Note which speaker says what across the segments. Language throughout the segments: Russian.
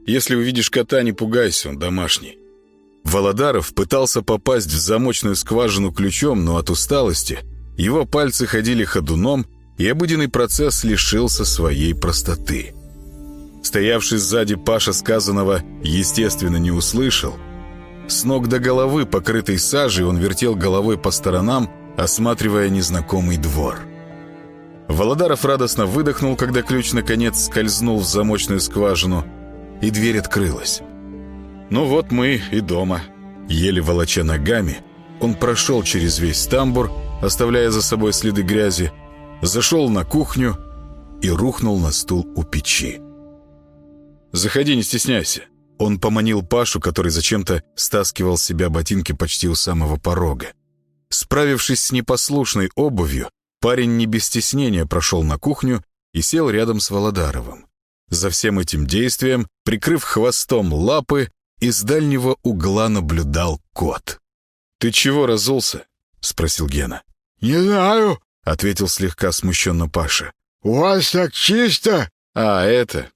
Speaker 1: Если увидишь кота, не пугайся, он домашний». Володаров пытался попасть в замочную скважину ключом, но от усталости его пальцы ходили ходуном, и обыденный процесс лишился своей простоты. Стоявший сзади Паша сказанного, естественно, не услышал. С ног до головы, покрытый сажей, он вертел головой по сторонам, осматривая незнакомый двор. Володаров радостно выдохнул, когда ключ наконец скользнул в замочную скважину, и дверь открылась. «Ну вот мы и дома». Еле волоча ногами, он прошел через весь тамбур, оставляя за собой следы грязи, зашел на кухню и рухнул на стул у печи. «Заходи, не стесняйся». Он поманил Пашу, который зачем-то стаскивал с себя ботинки почти у самого порога. Справившись с непослушной обувью, парень не без стеснения прошел на кухню и сел рядом с Володаровым. За всем этим действием, прикрыв хвостом лапы, из дальнего угла наблюдал кот. «Ты чего разулся?» — спросил Гена.
Speaker 2: «Не знаю»,
Speaker 1: — ответил слегка смущенно Паша.
Speaker 2: «у вас так чисто».
Speaker 1: «А, это...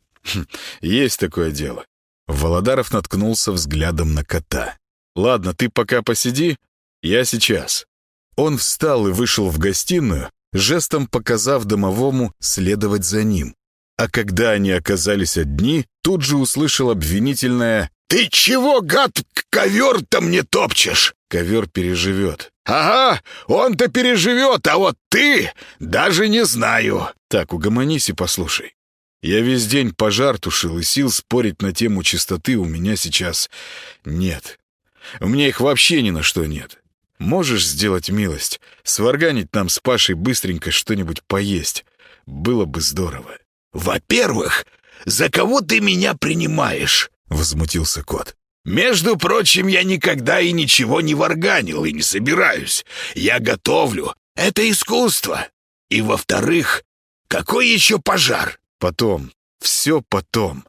Speaker 1: есть такое дело». Володаров наткнулся взглядом на кота. «Ладно, ты пока посиди, я сейчас». Он встал и вышел в гостиную, жестом показав домовому следовать за ним. А когда они оказались одни, тут же услышал обвинительное:
Speaker 3: «Ты чего, гад, ковер-то мне топчешь?»
Speaker 1: «Ковер переживет».
Speaker 3: «Ага, он-то переживет, а вот ты даже не знаю».
Speaker 1: «Так, угомонись и послушай. Я весь день пожар тушил, и сил спорить на тему чистоты у меня сейчас нет. У меня их вообще ни на что нет. Можешь сделать милость, сварганить нам с Пашей быстренько что-нибудь поесть? Было бы здорово».
Speaker 3: «Во-первых, за кого ты меня принимаешь?»
Speaker 1: — возмутился кот.
Speaker 3: «Между прочим, я никогда и ничего не варганил и не собираюсь. Я готовлю. Это искусство. И во-вторых, какой еще пожар?»
Speaker 1: «Потом. Все потом».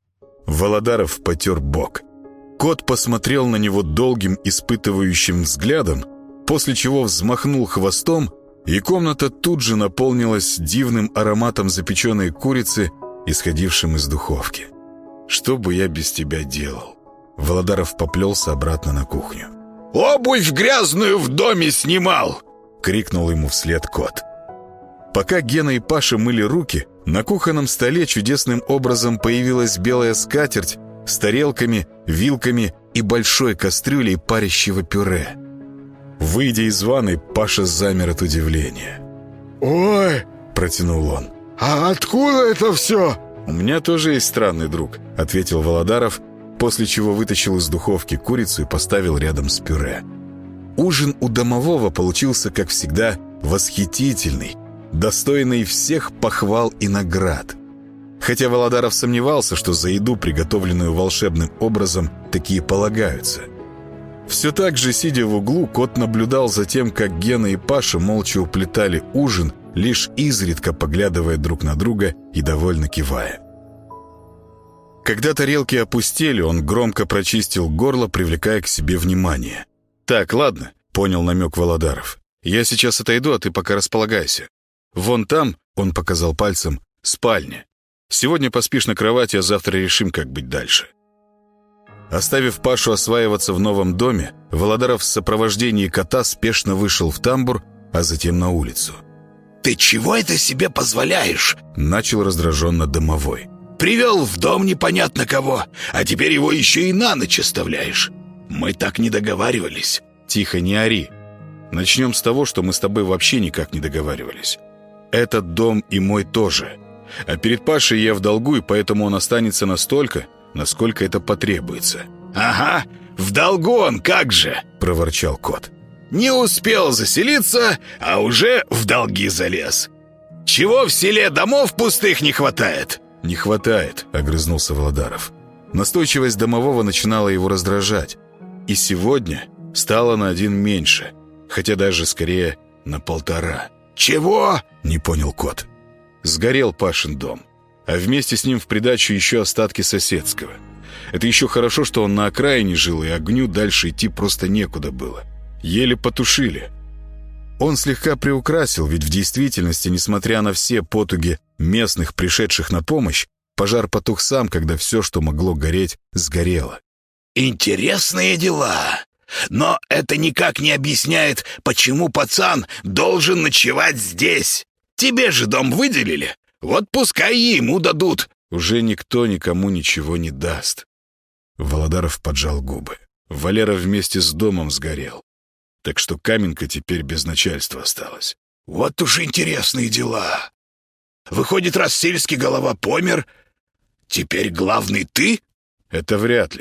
Speaker 1: Володаров потер бок. Кот посмотрел на него долгим испытывающим взглядом, после чего взмахнул хвостом, и комната тут же наполнилась дивным ароматом запеченной курицы, исходившим из духовки. «Что бы я без тебя делал?» Володаров поплелся обратно на кухню.
Speaker 3: «Обувь грязную в доме снимал!»
Speaker 1: — крикнул ему вслед кот. Пока Гена и Паша мыли руки, на кухонном столе чудесным образом появилась белая скатерть с тарелками, вилками и большой кастрюлей парящего пюре. Выйдя из ванной, Паша замер от удивления.
Speaker 2: «Ой!»
Speaker 1: — протянул он.
Speaker 2: «А откуда это все?»
Speaker 1: «У меня тоже есть странный друг», — ответил Володаров, после чего вытащил из духовки курицу и поставил рядом с пюре. Ужин у домового получился, как всегда, восхитительный, достойный всех похвал и наград. Хотя Володаров сомневался, что за еду, приготовленную волшебным образом, такие полагаются. Все так же, сидя в углу, кот наблюдал за тем, как Гена и Паша молча уплетали ужин, лишь изредка поглядывая друг на друга и довольно кивая. Когда тарелки опустели, он громко прочистил горло, привлекая к себе внимание. «Так, ладно», — понял намек Володаров. «Я сейчас отойду, а ты пока располагайся. Вон там», — он показал пальцем, — «спальня. Сегодня поспишь на кровати, а завтра решим, как быть дальше». Оставив Пашу осваиваться в новом доме, Володаров в сопровождении кота спешно вышел в тамбур, а затем на улицу.
Speaker 3: «Ты чего это себе позволяешь?»
Speaker 1: — начал раздраженно домовой.
Speaker 3: «Привел в дом непонятно кого, а теперь его еще и на ночь оставляешь. Мы так не договаривались».
Speaker 1: «Тихо, не ори. Начнем с того, что мы с тобой вообще никак не договаривались. Этот дом и мой тоже. А перед Пашей я в долгу, и поэтому он останется настолько, насколько это потребуется».
Speaker 3: «Ага, в долгу он как же!» —
Speaker 1: проворчал кот.
Speaker 3: «Не успел заселиться, а уже в долги залез. Чего в селе домов пустых не хватает?»
Speaker 1: «Не хватает», — огрызнулся Володаров. Настойчивость домового начинала его раздражать. И сегодня стало на 1 меньше, хотя даже скорее на 1,5.
Speaker 3: «Чего?»
Speaker 1: — не понял кот. Сгорел Пашин дом, а вместе с ним в придачу еще остатки соседского. Это еще хорошо, что он на окраине жил, и огню дальше идти просто некуда было. Еле потушили. Он слегка приукрасил, ведь в действительности, несмотря на все потуги местных, пришедших на помощь, пожар потух сам, когда все, что могло гореть, сгорело.
Speaker 3: Интересные дела. Но это никак не объясняет, почему пацан должен ночевать здесь. Тебе же дом выделили. Вот пускай ему дадут.
Speaker 1: Уже никто никому ничего не даст. Володаров поджал губы. Валера вместе с домом сгорел. Так что Каменка теперь без начальства осталась.
Speaker 3: Вот уж интересные дела. Выходит, раз сельский голова помер, теперь главный ты?
Speaker 1: Это вряд ли.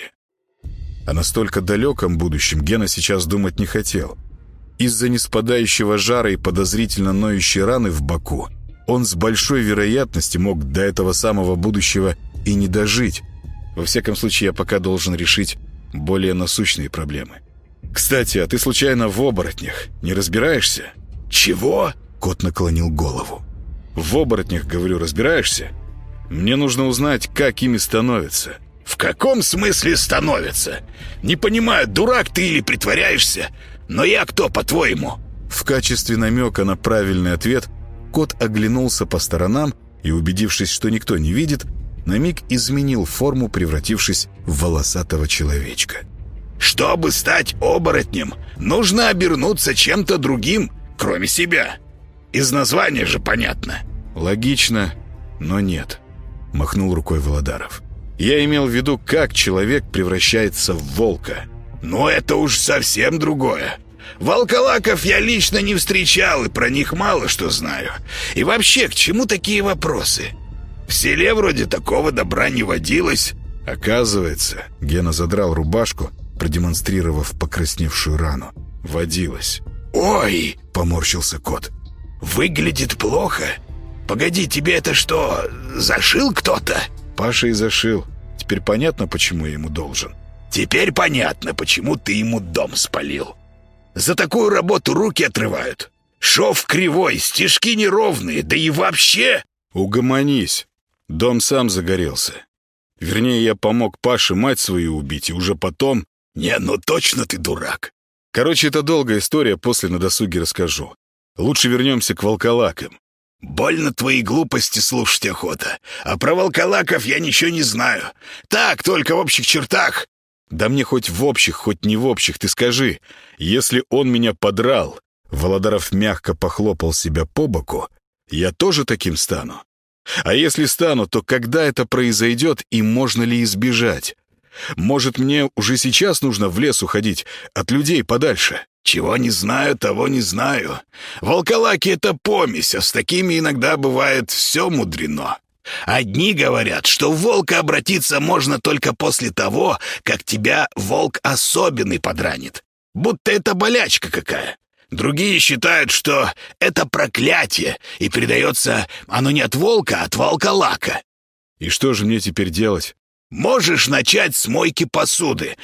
Speaker 1: О настолько далеком будущем Гена сейчас думать не хотел. Из-за неспадающего жара и подозрительно ноющей раны в боку он с большой вероятностью мог до этого самого будущего и не дожить. Во всяком случае, я пока должен решить более насущные проблемы. Кстати, а ты случайно в оборотнях не разбираешься?
Speaker 3: Чего?
Speaker 1: Кот наклонил голову. В оборотнях, говорю, разбираешься? Мне нужно узнать, как ими становятся.
Speaker 3: В каком смысле становятся? Не понимаю, дурак ты или притворяешься? Но я кто, по-твоему?
Speaker 1: В качестве намека на правильный ответ кот оглянулся по сторонам и, убедившись, что никто не видит, на миг изменил форму, превратившись в волосатого человечка.
Speaker 3: Чтобы стать оборотнем, нужно обернуться чем-то другим, кроме себя. Из названия же понятно.
Speaker 1: Логично, но нет, махнул рукой Володаров. Я имел в виду, как человек превращается в волка.
Speaker 3: Но это уж совсем другое. Волколаков я лично не встречал, и про них мало что знаю. И вообще, к чему такие вопросы? В селе вроде такого добра не водилось.
Speaker 1: Оказывается, Гена задрал рубашку, продемонстрировав покрасневшую рану. Водилось.
Speaker 3: «Ой!» —
Speaker 1: поморщился кот.
Speaker 3: «Выглядит плохо. Погоди, тебе это что, зашил кто-то?»
Speaker 1: Паша и зашил. Теперь понятно, почему я ему должен.
Speaker 3: Теперь понятно, почему ты ему дом спалил. За такую работу руки отрывают. Шов кривой, стежки неровные, да и вообще...
Speaker 1: Угомонись. Дом сам загорелся. Вернее, я помог Паше мать свою убить, и уже потом...
Speaker 3: Не, ну точно ты дурак.
Speaker 1: Короче, это долгая история, после на досуге расскажу. Лучше вернемся к волколакам.
Speaker 3: Больно твои глупости слушать охота. А про волколаков я ничего не знаю. Так, только в общих чертах.
Speaker 1: Да мне хоть в общих, хоть не в общих, ты скажи. Если он меня подрал, Володаров мягко похлопал себя по боку, я тоже таким стану. А если стану, то когда это произойдет и можно ли избежать? Может, мне уже сейчас нужно в лес уходить, от людей подальше?
Speaker 3: Чего не знаю, того не знаю. Волколаки — это помесь, а с такими иногда бывает все мудрено. Одни говорят, что в волка обратиться можно только после того, как тебя волк особенный подранит. Будто это болячка какая. Другие считают, что это проклятие, и передается оно не от волка, а от волколака.
Speaker 1: И что же мне теперь делать?
Speaker 3: Можешь начать с мойки посуды,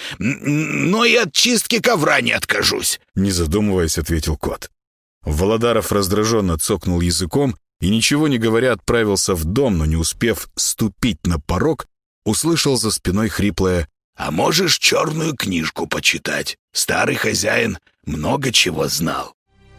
Speaker 3: но и от чистки ковра не откажусь.
Speaker 1: Не задумываясь, ответил кот. Володаров раздраженно цокнул языком и, ничего не говоря, отправился в дом, но не успев ступить на порог, услышал за спиной хриплое:
Speaker 3: «А можешь черную книжку почитать? Старый хозяин много чего знал».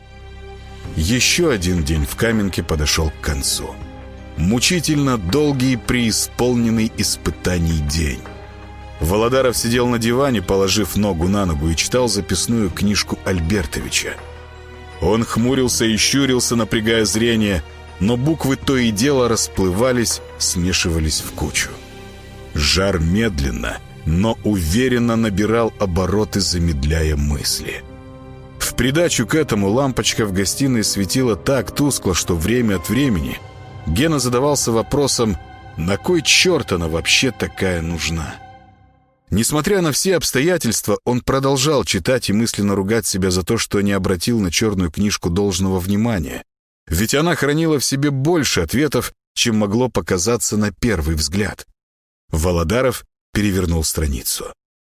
Speaker 1: Еще один день в Каменке подошел к концу. Мучительно долгий, преисполненный испытаний день. Володаров сидел на диване, положив ногу на ногу, и читал записную книжку Альбертовича. Он хмурился и щурился, напрягая зрение, но буквы то и дело расплывались, смешивались в кучу. Жар медленно, но уверенно набирал обороты, замедляя мысли. В придачу к этому лампочка в гостиной светила так тускло, что время от времени Гена задавался вопросом, на кой черт она вообще такая нужна? Несмотря на все обстоятельства, он продолжал читать и мысленно ругать себя за то, что не обратил на черную книжку должного внимания. Ведь она хранила в себе больше ответов, чем могло показаться на первый взгляд. Володаров перевернул страницу.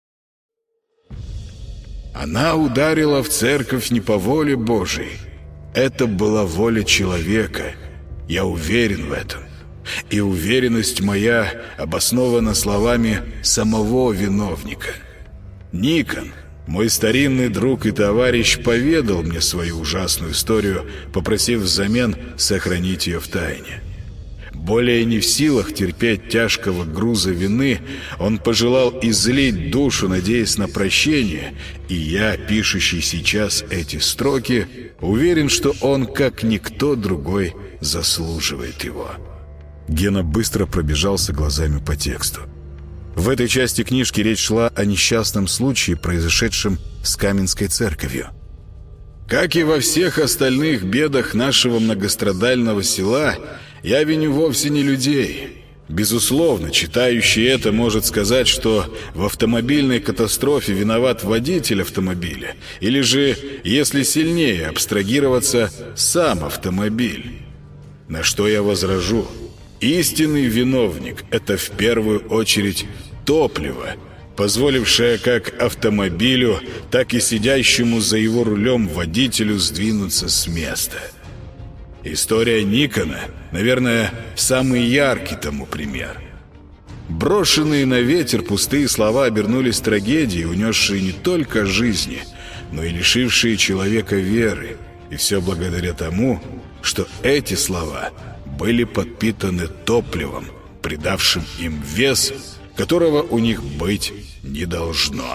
Speaker 1: Она ударила в церковь не по воле Божией. Это была воля человека. Я уверен в этом. И уверенность моя обоснована словами самого виновника. Никон, мой старинный друг и товарищ, поведал мне свою ужасную историю, попросив взамен сохранить ее в тайне. Более не в силах терпеть тяжкого груза вины, он пожелал излить душу, надеясь на прощение, и я, пишущий сейчас эти строки, уверен, что он, как никто другой, заслуживает его. Гена быстро пробежался глазами по тексту. В этой части книжки речь шла о несчастном случае, произошедшем с Каменской церковью. Как и во всех остальных бедах нашего многострадального села, я виню вовсе не людей. Безусловно, читающий это может сказать, что в автомобильной катастрофе виноват водитель автомобиля, или же, если сильнее абстрагироваться, сам автомобиль. На что я возражу: истинный виновник — это в первую очередь топливо, позволившее как автомобилю, так и сидящему за его рулем водителю сдвинуться с места. История Никона, наверное, самый яркий тому пример. Брошенные на ветер пустые слова обернулись трагедией, унесшие не только жизни, но и лишившие человека веры. И все благодаря тому, что эти слова были подпитаны топливом, придавшим им вес, которого у них быть не должно.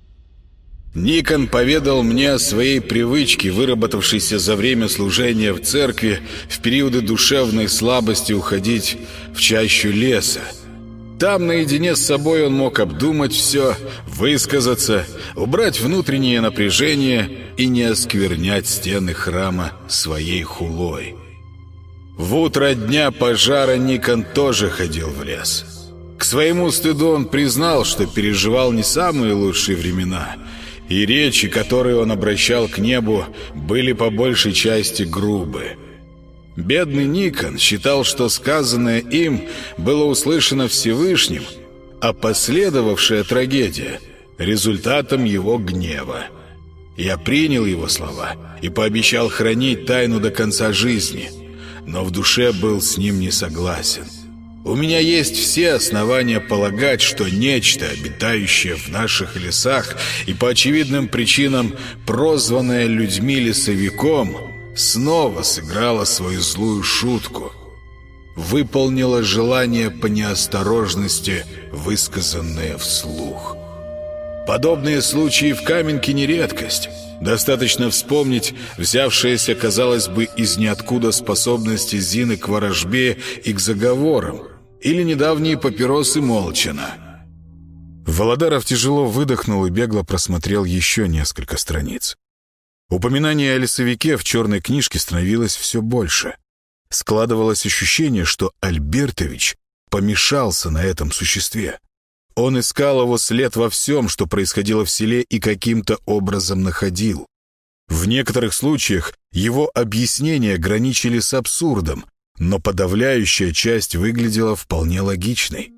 Speaker 1: Никон поведал мне о своей привычке, выработавшейся за время служения в церкви, в периоды душевной слабости уходить в чащу леса. Там наедине с собой он мог обдумать все, высказаться, убрать внутреннее напряжение и не осквернять стены храма своей хулой. В утро дня пожара Никон тоже ходил в лес. К своему стыду он признал, что переживал не самые лучшие времена, и речи, которые он обращал к небу, были по большей части грубы. Бедный Никон считал, что сказанное им было услышано Всевышним, а последовавшая трагедия — результатом его гнева. Я принял его слова и пообещал хранить тайну до конца жизни, но в душе был с ним не согласен. У меня есть все основания полагать, что нечто, обитающее в наших лесах и по очевидным причинам прозванное людьми лесовиком, снова сыграло свою злую шутку, выполнило желание по неосторожности, высказанное вслух. Подобные случаи в Каменке не редкость. Достаточно вспомнить взявшиеся, казалось бы, из ниоткуда способности Зины к ворожбе и к заговорам, или недавние папиросы Молчана. Володаров тяжело выдохнул и бегло просмотрел еще несколько страниц. Упоминание о лесовике в черной книжке становилось все больше. Складывалось ощущение, что Альбертович помешался на этом существе. Он искал его след во всем, что происходило в селе, и каким-то образом находил. В некоторых случаях его объяснения граничили с абсурдом, но подавляющая часть выглядела вполне логичной.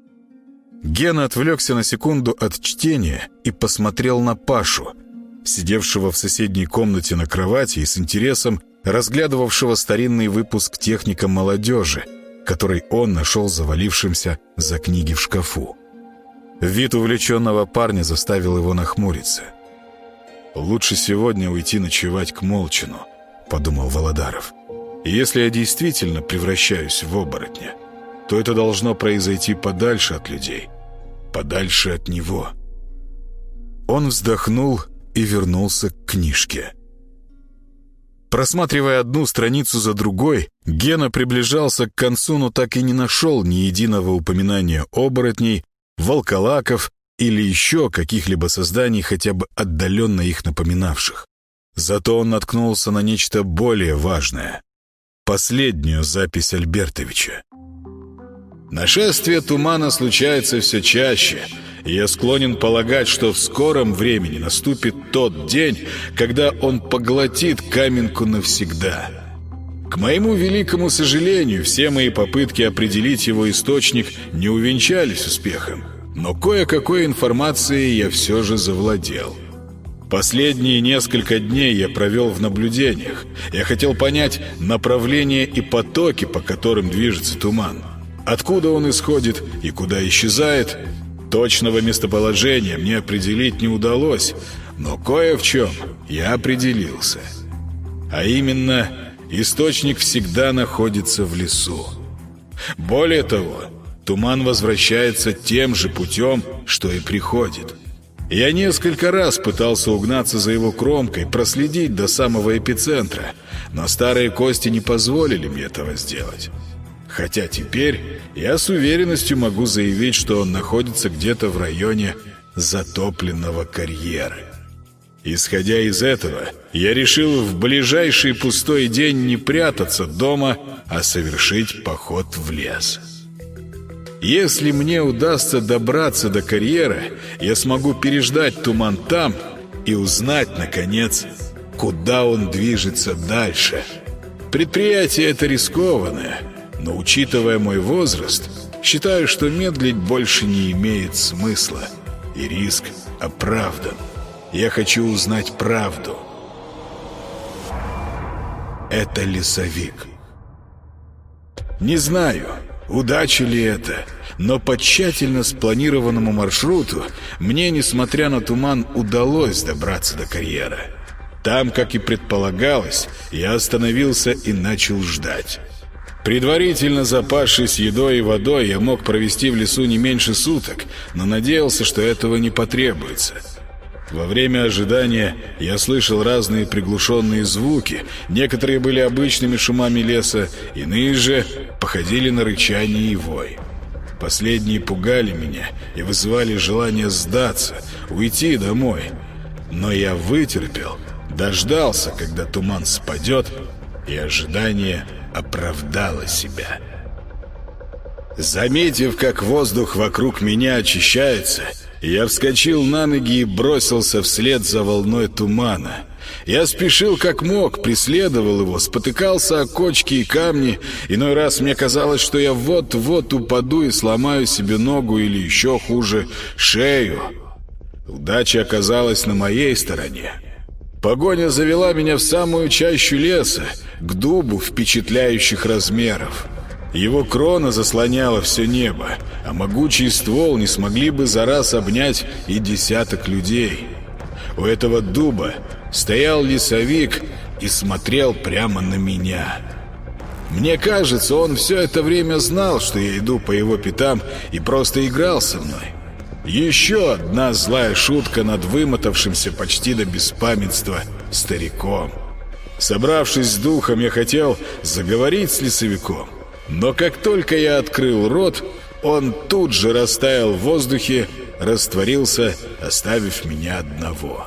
Speaker 1: Гена отвлекся на секунду от чтения и посмотрел на Пашу, сидевшего в соседней комнате на кровати и с интересом разглядывавшего старинный выпуск «Техника молодежи», который он нашел завалившимся за книги в шкафу. Вид увлеченного парня заставил его нахмуриться. «Лучше сегодня уйти ночевать к Молчану», — подумал Володаров. «И если я действительно превращаюсь в оборотня, то это должно произойти подальше от людей, подальше от него». Он вздохнул и вернулся к книжке. Просматривая одну страницу за другой, Гена приближался к концу, но так и не нашел ни единого упоминания оборотней, волколаков или еще каких-либо созданий, хотя бы отдаленно их напоминавших. Зато он наткнулся на нечто более важное — последнюю запись Альбертовича. «Нашествие тумана случается все чаще, и я склонен полагать, что в скором времени наступит тот день, когда он поглотит Каменку навсегда. К моему великому сожалению, все мои попытки определить его источник не увенчались успехом, но кое-какой информацией я все же завладел. Последние несколько дней я провел в наблюдениях. Я хотел понять направление и потоки, по которым движется туман. Откуда он исходит и куда исчезает. Точного местоположения мне определить не удалось, но кое в чем я определился. А именно, источник всегда находится в лесу. Более того, туман возвращается тем же путем, что и приходит. Я несколько раз пытался угнаться за его кромкой, проследить до самого эпицентра, но старые кости не позволили мне этого сделать. Хотя теперь я с уверенностью могу заявить, что он находится где-то в районе затопленного карьера. Исходя из этого, я решил в ближайший пустой день не прятаться дома, а совершить поход в лес. Если мне удастся добраться до карьера, я смогу переждать туман там и узнать, наконец, куда он движется дальше. Предприятие это рискованное, но, учитывая мой возраст, считаю, что медлить больше не имеет смысла, и риск оправдан. Я хочу узнать правду. Это лесовик. Не знаю, удача ли это, но по тщательно спланированному маршруту мне, несмотря на туман, удалось добраться до карьера. Там, как и предполагалось, я остановился и начал ждать. Предварительно запасшись едой и водой, я мог провести в лесу не меньше суток, но надеялся, что этого не потребуется. Во время ожидания я слышал разные приглушенные звуки. Некоторые были обычными шумами леса, иные же походили на рычание и вой. Последние пугали меня и вызывали желание сдаться, уйти домой. Но я вытерпел, дождался, когда туман спадет, и ожидание оправдало себя. Заметив, как воздух вокруг меня очищается, я вскочил на ноги и бросился вслед за волной тумана. Я спешил как мог, преследовал его, спотыкался о кочки и камни. Иной раз мне казалось, что я вот-вот упаду и сломаю себе ногу или, еще хуже, шею. Удача оказалась на моей стороне. Погоня завела меня в самую чащу леса, к дубу впечатляющих размеров. Его крона заслоняла все небо, а могучий ствол не смогли бы за раз обнять и десяток людей. У этого дуба стоял лесовик и смотрел прямо на меня. Мне кажется, он все это время знал, что я иду по его пятам, и просто играл со мной. Еще одна злая шутка над вымотавшимся почти до беспамятства стариком. Собравшись с духом, я хотел заговорить с лесовиком. Но как только я открыл рот, он тут же растаял в воздухе, растворился, оставив меня одного.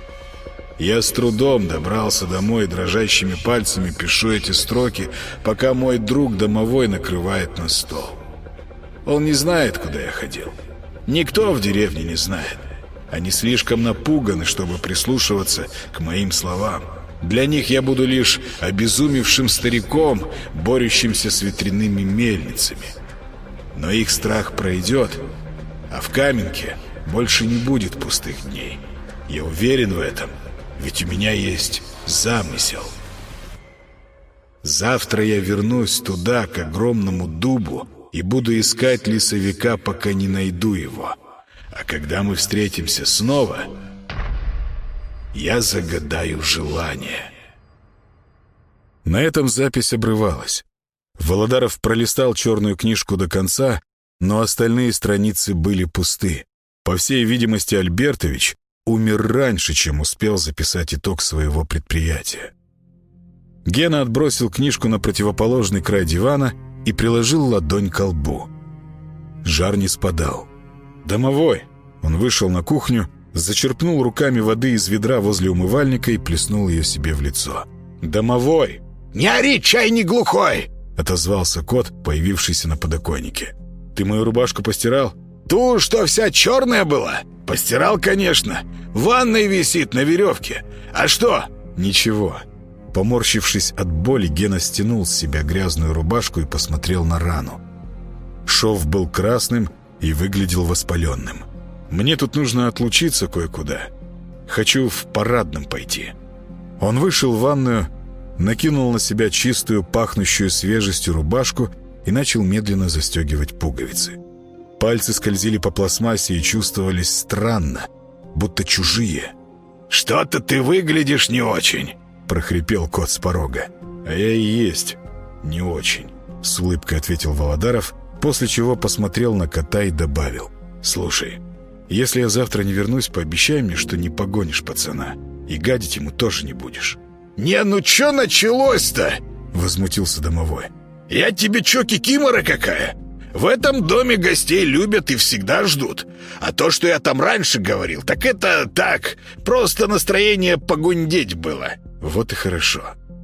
Speaker 1: Я с трудом добрался домой, дрожащими пальцами пишу эти строки, пока мой друг домовой накрывает на стол. Он не знает, куда я ходил. Никто в деревне не знает. Они слишком напуганы, чтобы прислушиваться к моим словам. Для них я буду лишь обезумевшим стариком, борющимся с ветряными мельницами. Но их страх пройдет, а в Каменке больше не будет пустых дней. Я уверен в этом, ведь у меня есть замысел. Завтра я вернусь туда, к огромному дубу, и буду искать лесовика, пока не найду его. А когда мы встретимся снова, я загадаю желание. На этом запись обрывалась. Володаров пролистал черную книжку до конца, но остальные страницы были пусты. По всей видимости, Альбертович умер раньше, чем успел записать итог своего предприятия. Гена отбросил книжку на противоположный край дивана и приложил ладонь к лбу. Жар не спадал. «Домовой!» Он вышел на кухню, зачерпнул руками воды из ведра возле умывальника и плеснул ее себе в лицо. «Домовой!»
Speaker 3: «Не ори, чай не глухой!»
Speaker 1: — отозвался кот, появившийся на подоконнике. «Ты мою рубашку постирал?»
Speaker 3: «Ту, что вся черная была? Постирал, конечно. В ванной висит на веревке. А что?»
Speaker 1: «Ничего». Поморщившись от боли, Гена стянул с себя грязную рубашку и посмотрел на рану. Шов был красным и выглядел воспаленным. «Мне тут нужно отлучиться кое-куда. Хочу в парадном пойти». Он вышел в ванную, накинул на себя чистую, пахнущую свежестью рубашку и начал медленно застегивать пуговицы. Пальцы скользили по пластмассе и чувствовались странно, будто чужие.
Speaker 3: «Что-то ты выглядишь не очень», —
Speaker 1: прохрипел кот с порога. «А я и есть не очень». — с улыбкой ответил Володаров, после чего посмотрел на кота и добавил: «Слушай, если я завтра не вернусь, пообещай мне, что не погонишь пацана, и гадить ему тоже не будешь».
Speaker 3: «Не, ну чё началось-то?»
Speaker 1: — возмутился домовой.
Speaker 3: «Я тебе чё, кикимора какая? В этом доме гостей любят и всегда ждут. А то, что я там раньше говорил, так это так, просто настроение погундеть было».
Speaker 1: «Вот и хорошо».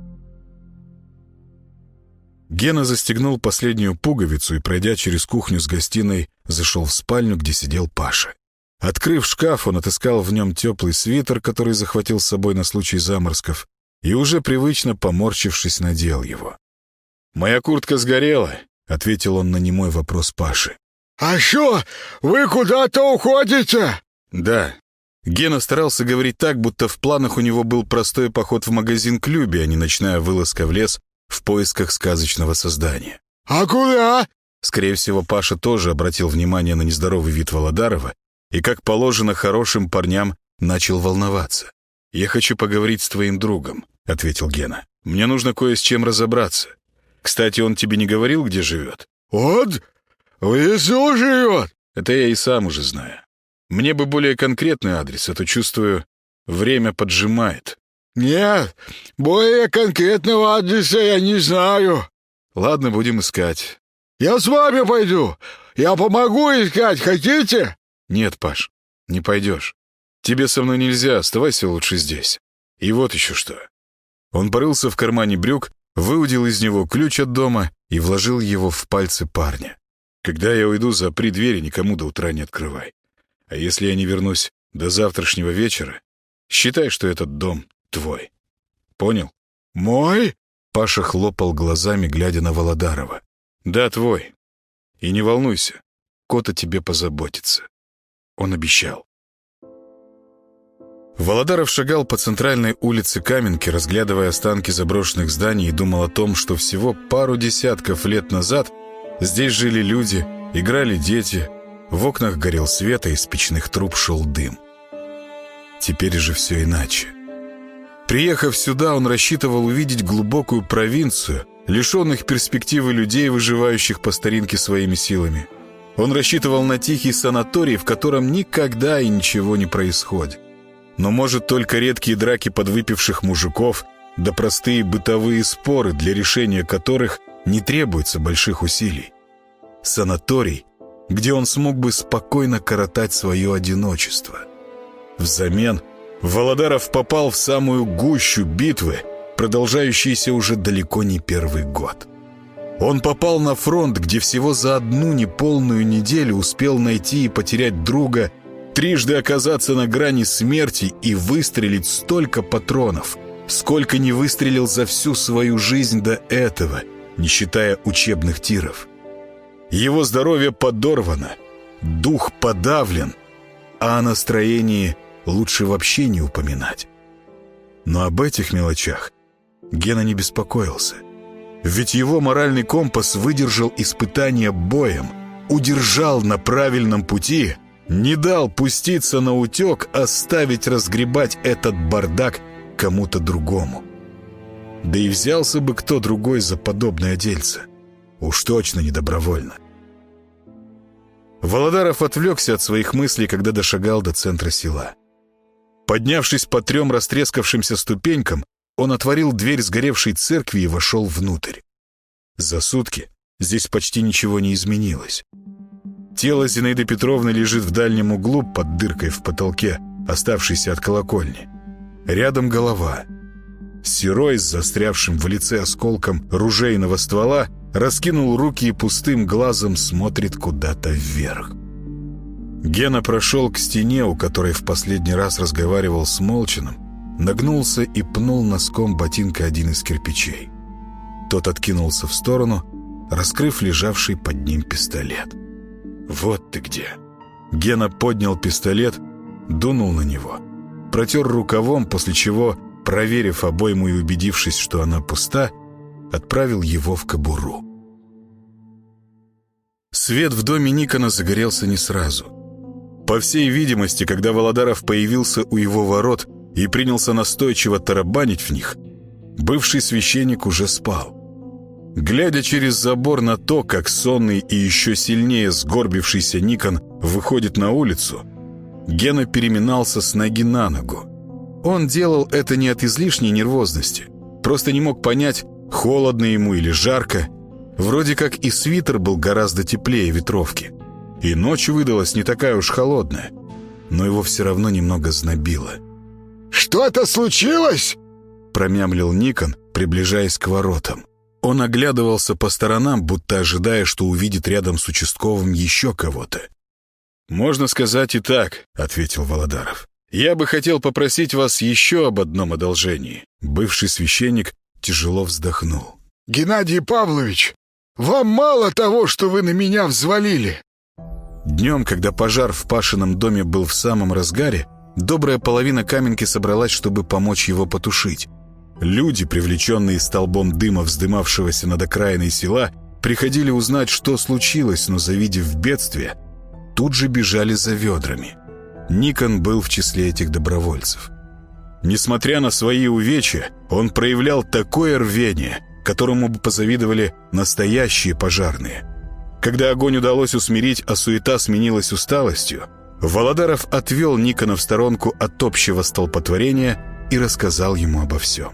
Speaker 1: Гена застегнул последнюю пуговицу и, пройдя через кухню с гостиной, зашел в спальню, где сидел Паша. Открыв шкаф, он отыскал в нем теплый свитер, который захватил с собой на случай заморозков, и уже привычно, поморщившись, надел его. «Моя куртка сгорела», — ответил он на немой вопрос Паши.
Speaker 2: «А что, вы куда-то уходите?»
Speaker 1: «Да». Гена старался говорить так, будто в планах у него был простой поход в магазин к Любе, а не ночная вылазка в лес в поисках сказочного создания.
Speaker 2: «А куда?»
Speaker 1: Скорее всего, Паша тоже обратил внимание на нездоровый вид Володарова и, как положено хорошим парням, начал волноваться. «Я хочу поговорить с твоим другом», — ответил Гена. «Мне нужно кое с чем разобраться. Кстати, он тебе не говорил, где живет?»
Speaker 2: «Вот, в лесу живет».
Speaker 1: «Это я и сам уже знаю. Мне бы более конкретный адрес, а то, чувствую, время поджимает».
Speaker 2: «Нет, более конкретного адреса я не знаю».
Speaker 1: «Ладно, будем искать».
Speaker 2: «Я с вами пойду. Я помогу искать, хотите?»
Speaker 1: «Нет, Паш, не пойдешь. Тебе со мной нельзя, оставайся лучше здесь. И вот еще что». Он порылся в кармане брюк, выудил из него ключ от дома и вложил его в пальцы парня. «Когда я уйду, запри дверь и никому до утра не открывай. А если я не вернусь до завтрашнего вечера, считай, что этот дом твой. Понял?»
Speaker 2: «Мой?»
Speaker 1: Паша хлопал глазами, глядя на Володарова. «Да, твой. И не волнуйся, кот о тебе позаботится». Он обещал. Володаров шагал по центральной улице Каменки, разглядывая останки заброшенных зданий, и думал о том, что всего пару десятков лет назад здесь жили люди, играли дети, в окнах горел свет, а из печных труб шел дым. Теперь же все иначе. Приехав сюда, он рассчитывал увидеть глубокую провинцию, лишенных перспективы людей, выживающих по старинке своими силами. Он рассчитывал на тихий санаторий, в котором никогда и ничего не происходит. Но, может, только редкие драки подвыпивших мужиков, да простые бытовые споры, для решения которых не требуется больших усилий. Санаторий, где он смог бы спокойно коротать свое одиночество. Взамен Володаров попал в самую гущу битвы, продолжающейся уже далеко не первый год. Он попал на фронт, где всего за одну неполную неделю успел найти и потерять друга, трижды оказаться на грани смерти и выстрелить столько патронов, сколько не выстрелил за всю свою жизнь до этого, не считая учебных тиров. Его здоровье подорвано, дух подавлен, а о настроении лучше вообще не упоминать. Но об этих мелочах Гена не беспокоился. Ведь его моральный компас выдержал испытание боем, удержал на правильном пути, не дал пуститься на утек, оставить разгребать этот бардак кому-то другому. Да и взялся бы кто другой за подобное дельце. Уж точно не добровольно. Володаров отвлекся от своих мыслей, когда дошагал до центра села. Поднявшись по 3 растрескавшимся ступенькам, он отворил дверь сгоревшей церкви и вошел внутрь. За сутки здесь почти ничего не изменилось. Тело Зинаиды Петровны лежит в дальнем углу под дыркой в потолке, оставшейся от колокольни. Рядом голова. Серой, с застрявшим в лице осколком ружейного ствола, раскинул руки и пустым глазом смотрит куда-то вверх. Гена прошел к стене, у которой в последний раз разговаривал с Молчаным, нагнулся и пнул носком ботинка один из кирпичей. Тот откинулся в сторону, раскрыв лежавший под ним пистолет. «Вот ты где!» Гена поднял пистолет, дунул на него, протер рукавом, после чего, проверив обойму и убедившись, что она пуста, отправил его в кобуру. Свет в доме Никона загорелся не сразу. По всей видимости, когда Володаров появился у его ворот и принялся настойчиво тарабанить в них, бывший священник уже спал. Глядя через забор на то, как сонный и еще сильнее сгорбившийся Никон выходит на улицу, Гена переминался с ноги на ногу. Он делал это не от излишней нервозности, просто не мог понять, холодно ему или жарко. Вроде как и свитер был гораздо теплее ветровки, и ночь выдалась не такая уж холодная, но его все равно немного знобило.
Speaker 2: «Что-то случилось?»
Speaker 1: — промямлил Никон, приближаясь к воротам. Он оглядывался по сторонам, будто ожидая, что увидит рядом с участковым еще кого-то. «Можно сказать и так», — ответил Володаров. «Я бы хотел попросить вас еще об одном одолжении». Бывший священник тяжело вздохнул.
Speaker 2: «Геннадий Павлович, вам мало того, что вы на меня взвалили?»
Speaker 1: Днем, когда пожар в Пашином доме был в самом разгаре, добрая половина Каменки собралась, чтобы помочь его потушить. Люди, привлеченные столбом дыма, вздымавшегося над окраиной села, приходили узнать, что случилось, но, завидев бедствие, тут же бежали за ведрами. Никон был в числе этих добровольцев. Несмотря на свои увечья, он проявлял такое рвение, которому бы позавидовали настоящие пожарные. Когда огонь удалось усмирить, а суета сменилась усталостью, Володаров отвел Никона в сторонку от общего столпотворения и рассказал ему обо всем.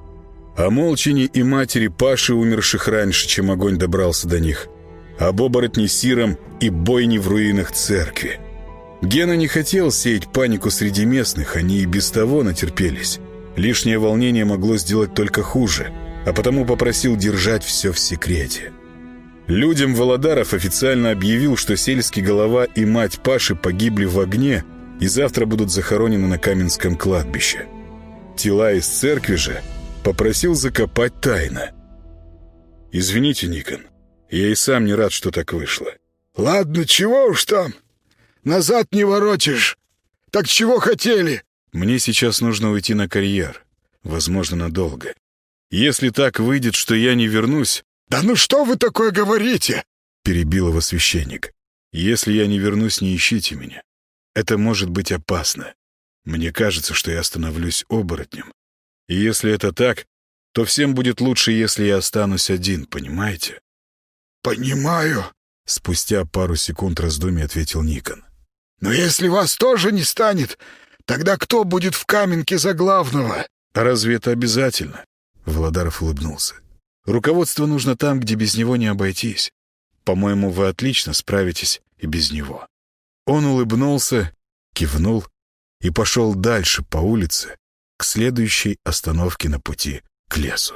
Speaker 1: О Молчине и матери Паши, умерших раньше, чем огонь добрался до них, об оборотне Сиром и бойне в руинах церкви. Гена не хотел сеять панику среди местных, они и без того натерпелись. Лишнее волнение могло сделать только хуже, а потому попросил держать все в секрете. Людям Володаров официально объявил, что сельский голова и мать Паши погибли в огне и завтра будут захоронены на Каменском кладбище. Тела из церкви же попросил закопать тайно. «Извините, Никон, я и сам не рад, что так вышло».
Speaker 2: «Ладно, чего уж там. Назад не воротишь. Так чего хотели?»
Speaker 1: «Мне сейчас нужно уйти на карьер. Возможно, надолго. Если так выйдет, что я не вернусь...»
Speaker 2: «Да ну что вы такое говорите?»
Speaker 1: — перебил его священник. «Если я не вернусь, не ищите меня. Это может быть опасно. Мне кажется, что я становлюсь оборотнем. И если это так, то всем будет лучше, если я останусь один, понимаете?»
Speaker 2: «Понимаю»,
Speaker 1: — спустя пару секунд раздумий ответил Никон.
Speaker 2: «Но если вас тоже не станет, тогда кто будет в Каменке за главного?»
Speaker 1: «А разве это обязательно?» — Володаров улыбнулся. «Руководство нужно там, где без него не обойтись. По-моему, вы отлично справитесь и без него». Он улыбнулся, кивнул и пошел дальше по улице, к следующей остановке на пути к лесу.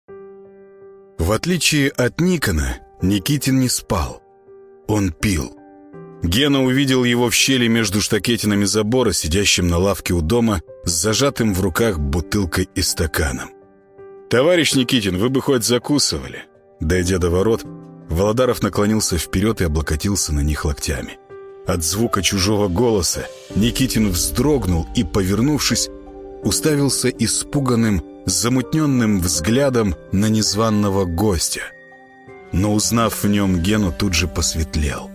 Speaker 1: В отличие от Никона, Никитин не спал. Он пил. Гена увидел его в щели между штакетинами забора, сидящим на лавке у дома, с зажатым в руках бутылкой и стаканом. «Товарищ Никитин, вы бы хоть закусывали?» Дойдя до ворот, Володаров наклонился вперед и облокотился на них локтями. От звука чужого голоса Никитин вздрогнул и, повернувшись, уставился испуганным, замутненным взглядом на незваного гостя. Но, узнав в нем Гену, тут же посветлел.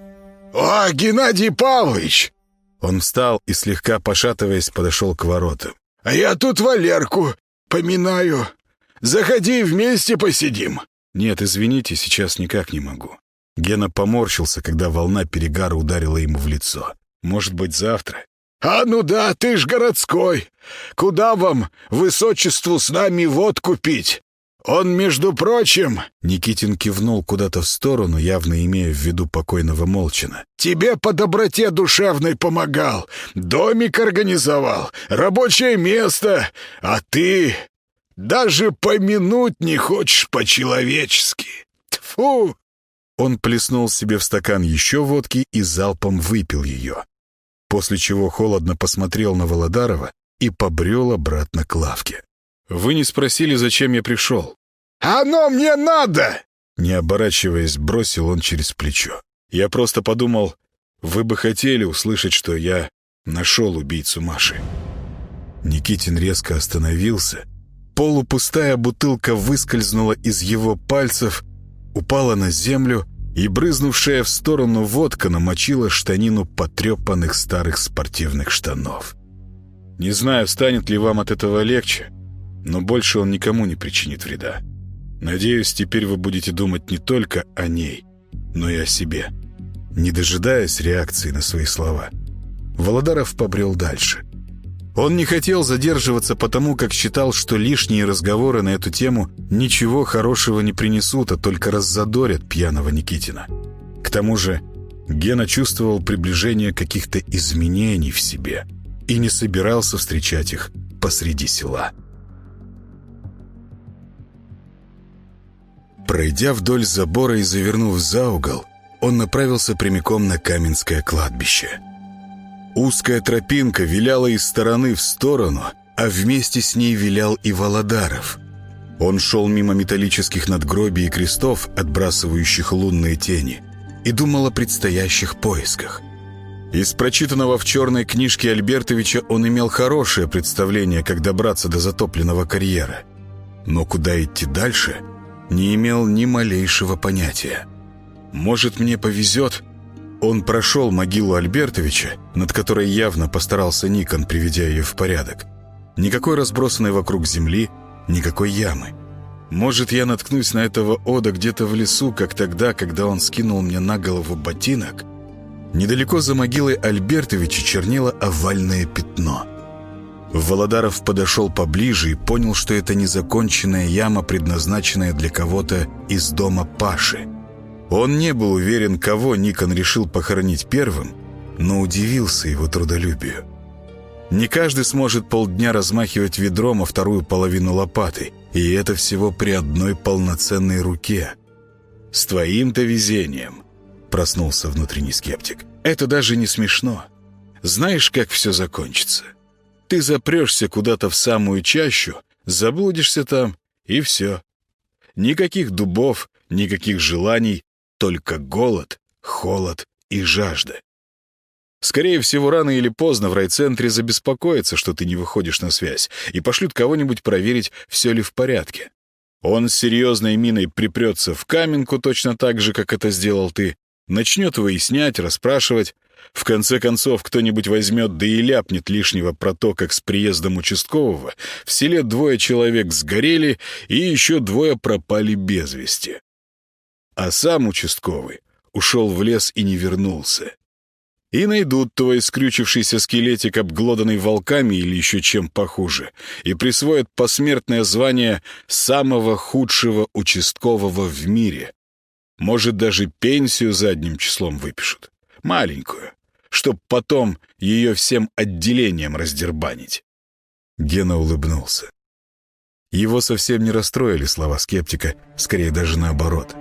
Speaker 2: «О, Геннадий Павлович!»
Speaker 1: Он встал и, слегка пошатываясь, подошел к воротам.
Speaker 2: «А я тут Валерку поминаю. Заходи, вместе посидим».
Speaker 1: «Нет, извините, сейчас никак не могу». Гена поморщился, когда волна перегара ударила ему в лицо. «Может быть, завтра?»
Speaker 2: «А ну да, ты ж городской. Куда вам, высочеству, с нами водку пить? Он, между прочим...»
Speaker 1: Никитин кивнул куда-то в сторону, явно имея в виду покойного Молчина.
Speaker 2: «Тебе по доброте душевной помогал, домик организовал, рабочее место, а ты даже помянуть не хочешь по-человечески. Тьфу!»
Speaker 1: Он плеснул себе в стакан еще водки и залпом выпил ее, после чего холодно посмотрел на Володарова и побрел обратно к лавке. «Вы не спросили, зачем я пришел?»
Speaker 2: «Оно мне надо!»
Speaker 1: Не оборачиваясь, бросил он через плечо. «Я просто подумал, вы бы хотели услышать, что я нашел убийцу Маши». Никитин резко остановился. Полупустая бутылка выскользнула из его пальцев, упала на землю, и брызнувшая в сторону водка намочила штанину потрепанных старых спортивных штанов. «Не знаю, станет ли вам от этого легче, но больше он никому не причинит вреда. Надеюсь, теперь вы будете думать не только о ней, но и о себе». Не дожидаясь реакции на свои слова, Володаров побрел дальше. Он не хотел задерживаться, потому как считал, что лишние разговоры на эту тему ничего хорошего не принесут, а только раззадорят пьяного Никитина. К тому же Гена чувствовал приближение каких-то изменений в себе и не собирался встречать их посреди села. Пройдя вдоль забора и завернув за угол, он направился прямиком на Каменское кладбище. Узкая тропинка виляла из стороны в сторону, а вместе с ней вилял и Володаров. Он шел мимо металлических надгробий и крестов, отбрасывающих лунные тени, и думал о предстоящих поисках. Из прочитанного в черной книжке Альбертовича он имел хорошее представление, как добраться до затопленного карьера. Но куда идти дальше, не имел ни малейшего понятия. «Может, мне повезет?» Он прошел могилу Альбертовича, над которой явно постарался Никон, приведя ее в порядок. Никакой разбросанной вокруг земли, никакой ямы. «Может, я наткнусь на этого Ода где-то в лесу, как тогда, когда он скинул мне на голову ботинок?» Недалеко за могилой Альбертовича чернело овальное пятно. Володаров подошел поближе и понял, что это незаконченная яма, предназначенная для кого-то из дома Паши. Он не был уверен, кого Никон решил похоронить первым, но удивился его трудолюбию. Не каждый сможет полдня размахивать ведром, а вторую половину лопатой, и это всего при одной полноценной руке. «С твоим-то везением», — проснулся внутренний скептик, — «это даже не смешно. Знаешь, как все закончится? Ты запрешься куда-то в самую чащу, заблудишься там, и все. Никаких дубов, никаких желаний, только голод, холод и жажда. Скорее всего, рано или поздно в райцентре забеспокоятся, что ты не выходишь на связь, и пошлют кого-нибудь проверить, все ли в порядке. Он с серьезной миной припрется в Каменку точно так же, как это сделал ты, начнет выяснять, расспрашивать. В конце концов, кто-нибудь возьмет, да и ляпнет лишнего про то, как с приездом участкового в селе 2 человек сгорели и еще 2 пропали без вести. А сам участковый ушел в лес и не вернулся. И найдут твой скрючившийся скелетик, обглоданный волками или еще чем похуже, и присвоят посмертное звание самого худшего участкового в мире. Может, даже пенсию задним числом выпишут. Маленькую, чтоб потом ее всем отделением раздербанить. Гена улыбнулся. Его совсем не расстроили слова скептика, скорее даже наоборот.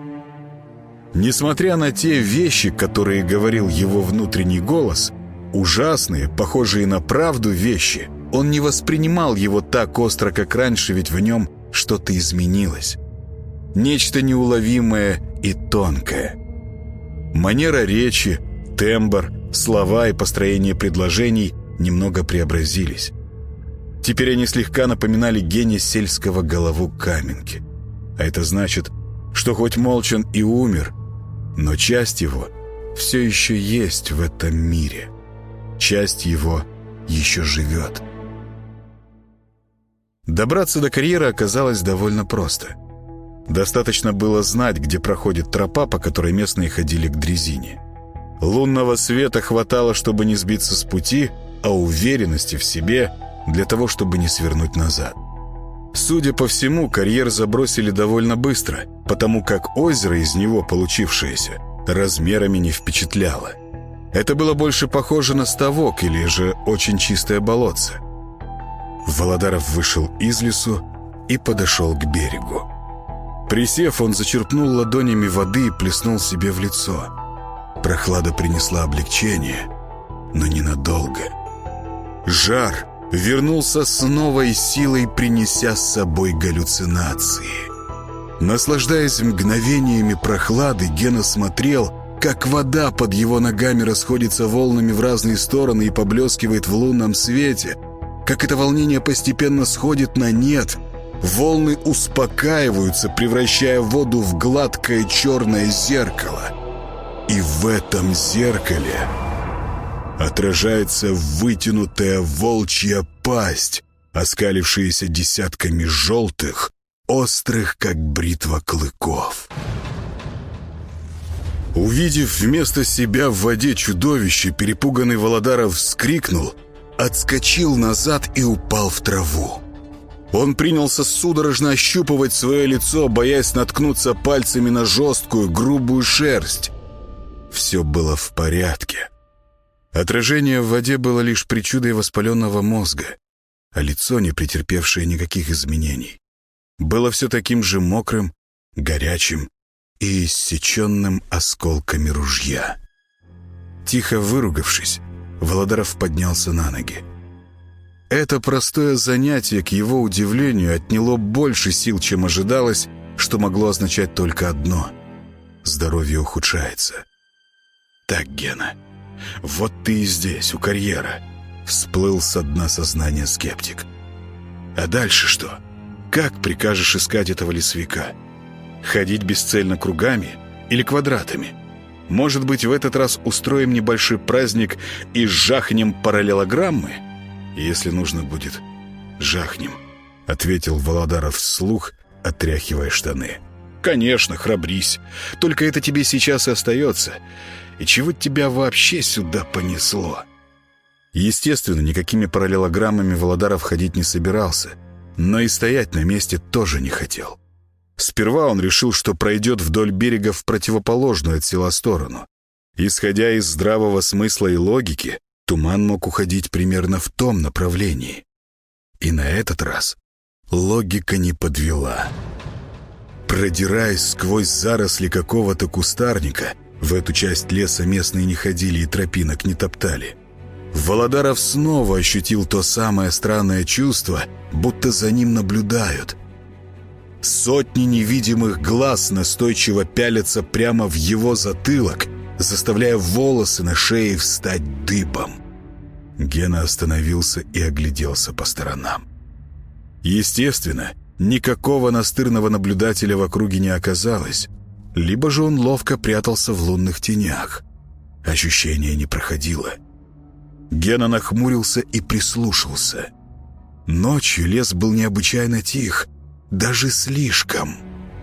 Speaker 1: Несмотря на те вещи, которые говорил его внутренний голос, ужасные, похожие на правду вещи, он не воспринимал его так остро, как раньше, ведь в нем что-то изменилось. Нечто неуловимое и тонкое. Манера речи, тембр, слова и построение предложений немного преобразились. Теперь они слегка напоминали Гене сельского голову Каменки. А это значит, что хоть Молчан и умер, но часть его все еще есть в этом мире. Часть его еще живет. Добраться до карьера оказалось довольно просто. Достаточно было знать, где проходит тропа, по которой местные ходили к дрезине. Лунного света хватало, чтобы не сбиться с пути, а уверенности в себе для того, чтобы не свернуть назад. Судя по всему, карьер забросили довольно быстро, потому как озеро из него получившееся размерами не впечатляло. Это было больше похоже на ставок или же очень чистое болотце. Володаров вышел из лесу и подошел к берегу. Присев, он зачерпнул ладонями воды и плеснул себе в лицо. Прохлада принесла облегчение, но ненадолго. Жар вернулся с новой силой, принеся с собой галлюцинации. Наслаждаясь мгновениями прохлады, Гена смотрел, как вода под его ногами расходится волнами в разные стороны и поблескивает в лунном свете, как это волнение постепенно сходит на нет. Волны успокаиваются, превращая воду в гладкое черное зеркало. И в этом зеркале отражается вытянутая волчья пасть, оскалившаяся десятками желтых,
Speaker 2: острых, как бритва, клыков.
Speaker 1: Увидев вместо себя в воде чудовище, перепуганный Володаров вскрикнул, отскочил назад и упал в траву. Он принялся судорожно ощупывать свое лицо, боясь наткнуться пальцами на жесткую, грубую шерсть. Все было в порядке. Отражение в воде было лишь причудой воспаленного мозга, а лицо, не претерпевшее никаких изменений, было все таким же мокрым, горячим и иссеченным осколками ружья. Тихо выругавшись, Володаров поднялся на ноги. Это простое занятие, к его удивлению, отняло больше сил, чем ожидалось, что могло означать только одно — здоровье ухудшается. «Так, Гена, вот ты и здесь, у карьера», — всплыл со дна сознания скептик. «А дальше что? Как прикажешь искать этого лесовика? Ходить бесцельно кругами или квадратами? Может быть, в этот раз устроим небольшой праздник и жахнем параллелограммы? Если нужно будет, жахнем», — ответил Володаров вслух, отряхивая штаны. «Конечно, храбрись. Только это тебе сейчас и остается. И чего тебя вообще сюда понесло?» Естественно, никакими параллелограммами Володаров ходить не собирался, но и стоять на месте тоже не хотел. Сперва он решил, что пройдет вдоль берега в противоположную от села сторону. Исходя из здравого смысла и логики, туман мог уходить примерно в том направлении. И на этот раз логика не подвела. Продираясь сквозь заросли какого-то кустарника, в эту часть леса местные не ходили и тропинок не топтали, Володаров снова ощутил то самое странное чувство, будто за ним наблюдают. Сотни невидимых глаз настойчиво пялятся прямо в его затылок, заставляя волосы на шее встать дыбом. Гена остановился и огляделся по сторонам. Естественно, никакого настырного наблюдателя в округе не оказалось, либо же он ловко прятался в лунных тенях. Ощущение не проходило. Гена нахмурился и прислушался. Ночью лес был необычайно тих, даже слишком.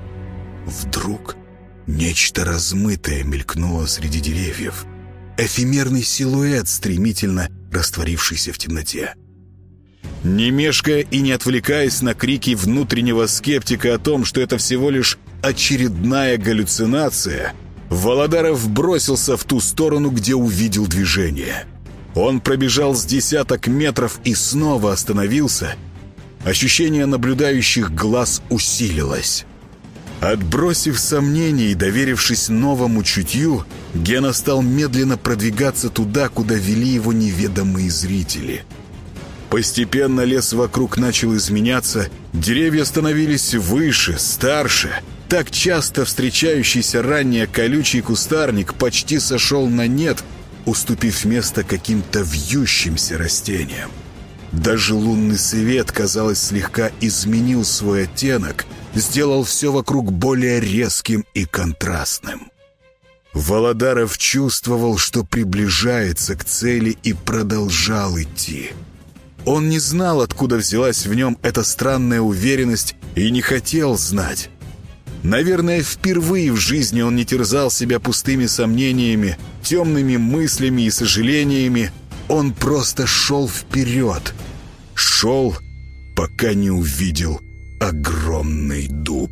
Speaker 1: Вдруг нечто размытое мелькнуло среди деревьев. Эфемерный силуэт, стремительно растворившийся в темноте. Не мешкая и не отвлекаясь на крики внутреннего скептика о том, что это всего лишь очередная галлюцинация, Володаров бросился в ту сторону, где увидел движение. Он пробежал с 10 метров и снова остановился. Ощущение наблюдающих глаз усилилось. Отбросив сомнения и доверившись новому чутью, Гена стал медленно продвигаться туда, куда вели его неведомые зрители. Постепенно лес вокруг начал изменяться, деревья становились выше, старше. Так часто встречающийся ранее колючий кустарник почти сошел на нет, уступив место каким-то вьющимся растениям. Даже лунный свет, казалось, слегка изменил свой оттенок, сделал все вокруг более резким и контрастным. Володаров чувствовал, что приближается к цели, и продолжал идти. Он не знал, откуда взялась в нем эта странная уверенность, и не хотел знать. Наверное, впервые в жизни он не терзал себя пустыми сомнениями, темными мыслями и сожалениями. Он просто шел вперед. Шел, пока не увидел огромный дуб.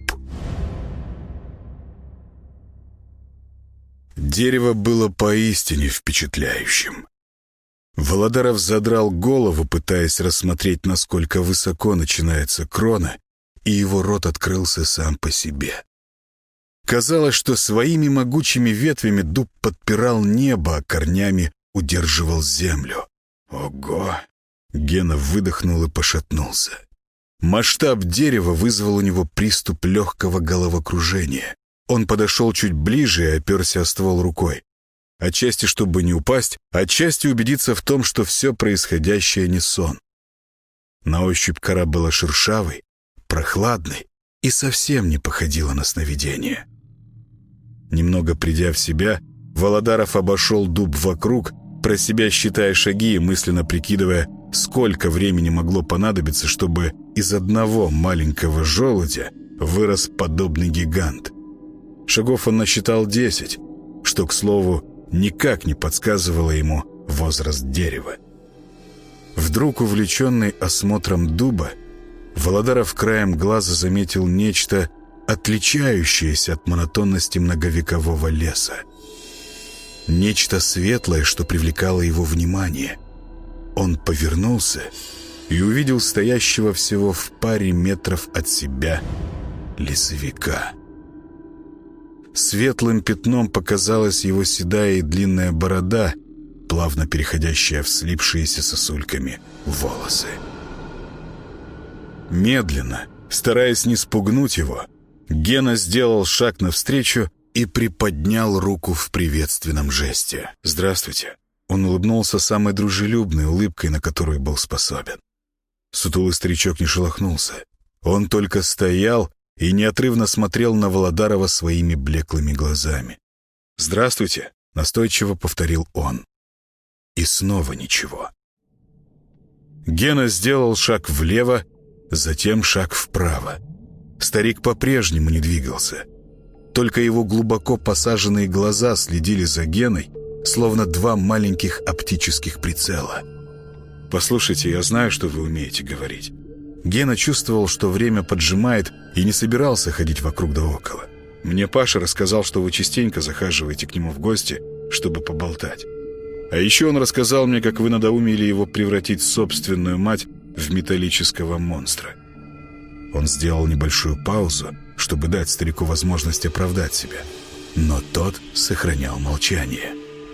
Speaker 1: Дерево было поистине впечатляющим. Володаров задрал голову, пытаясь рассмотреть, насколько высоко начинается крона, и его рот открылся сам по себе. Казалось, что своими могучими ветвями дуб подпирал небо, а корнями удерживал землю. Ого! Гена выдохнул и пошатнулся. Масштаб дерева вызвал у него приступ легкого головокружения. Он подошел чуть ближе и оперся о ствол рукой. Отчасти, чтобы не упасть, отчасти убедиться в том, что все происходящее не сон. На ощупь кора была шершавой, прохладной и совсем не походила на сновидение. Немного придя в себя, Володаров обошел дуб вокруг, про себя считая шаги и мысленно прикидывая, сколько времени могло понадобиться, чтобы из одного маленького желудя вырос подобный гигант. Шагов он насчитал 10, что, к слову, никак не подсказывало ему возраст дерева. Вдруг, увлеченный осмотром дуба, Володаров краем глаза заметил нечто, отличающееся от монотонности многовекового леса. Нечто светлое, что привлекало его внимание. Он повернулся и увидел стоящего всего в паре метров от себя лесовика. Светлым пятном показалась его седая и длинная борода, плавно переходящая в слипшиеся сосульками волосы. Медленно, стараясь не спугнуть его, Гена сделал шаг навстречу и приподнял руку в приветственном жесте. «Здравствуйте». Он улыбнулся самой дружелюбной улыбкой, на которую был способен. Сутулый старичок не шелохнулся. Он только стоял и неотрывно смотрел на Володарова своими блеклыми глазами. «Здравствуйте», — настойчиво повторил он. И снова ничего. Гена сделал шаг влево, затем шаг вправо. Старик по-прежнему не двигался. Только его глубоко посаженные глаза следили за Геной, словно два маленьких оптических прицела. «Послушайте, я знаю, что вы умеете говорить». Гена чувствовал, что время поджимает, и не собирался ходить вокруг да около. «Мне Паша рассказал, что вы частенько захаживаете к нему в гости, чтобы поболтать. А еще он рассказал мне, как вы надоумили его превратить собственную мать в металлического монстра». Он сделал небольшую паузу, чтобы дать старику возможность оправдать себя. Но тот сохранял молчание.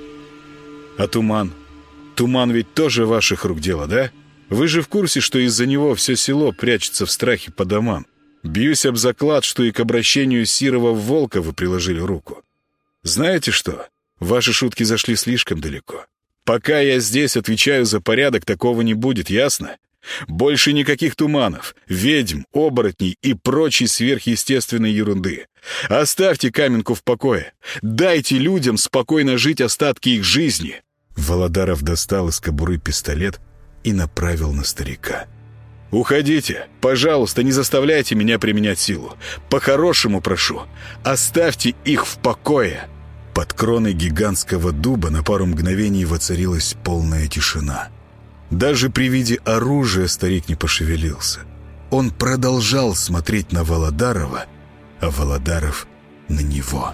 Speaker 1: «А туман? Туман ведь тоже ваших рук дело, да? Вы же в курсе, что из-за него все село прячется в страхе по домам? Бьюсь об заклад, что и к обращению Сирова в волка вы приложили руку. Знаете что? Ваши шутки зашли слишком далеко. Пока я здесь отвечаю за порядок, такого не будет, ясно? Больше никаких туманов, ведьм, оборотней и прочей сверхъестественной ерунды. Оставьте Каменку в покое. Дайте людям спокойно жить остатки их жизни». Володаров достал из кобуры пистолет и направил на старика. «Уходите. Пожалуйста, не заставляйте меня применять силу. По-хорошему прошу, оставьте их в покое». Под кроной гигантского дуба на пару мгновений воцарилась полная тишина. Даже при виде оружия старик не пошевелился. Он продолжал смотреть на Володарова, а Володаров на него.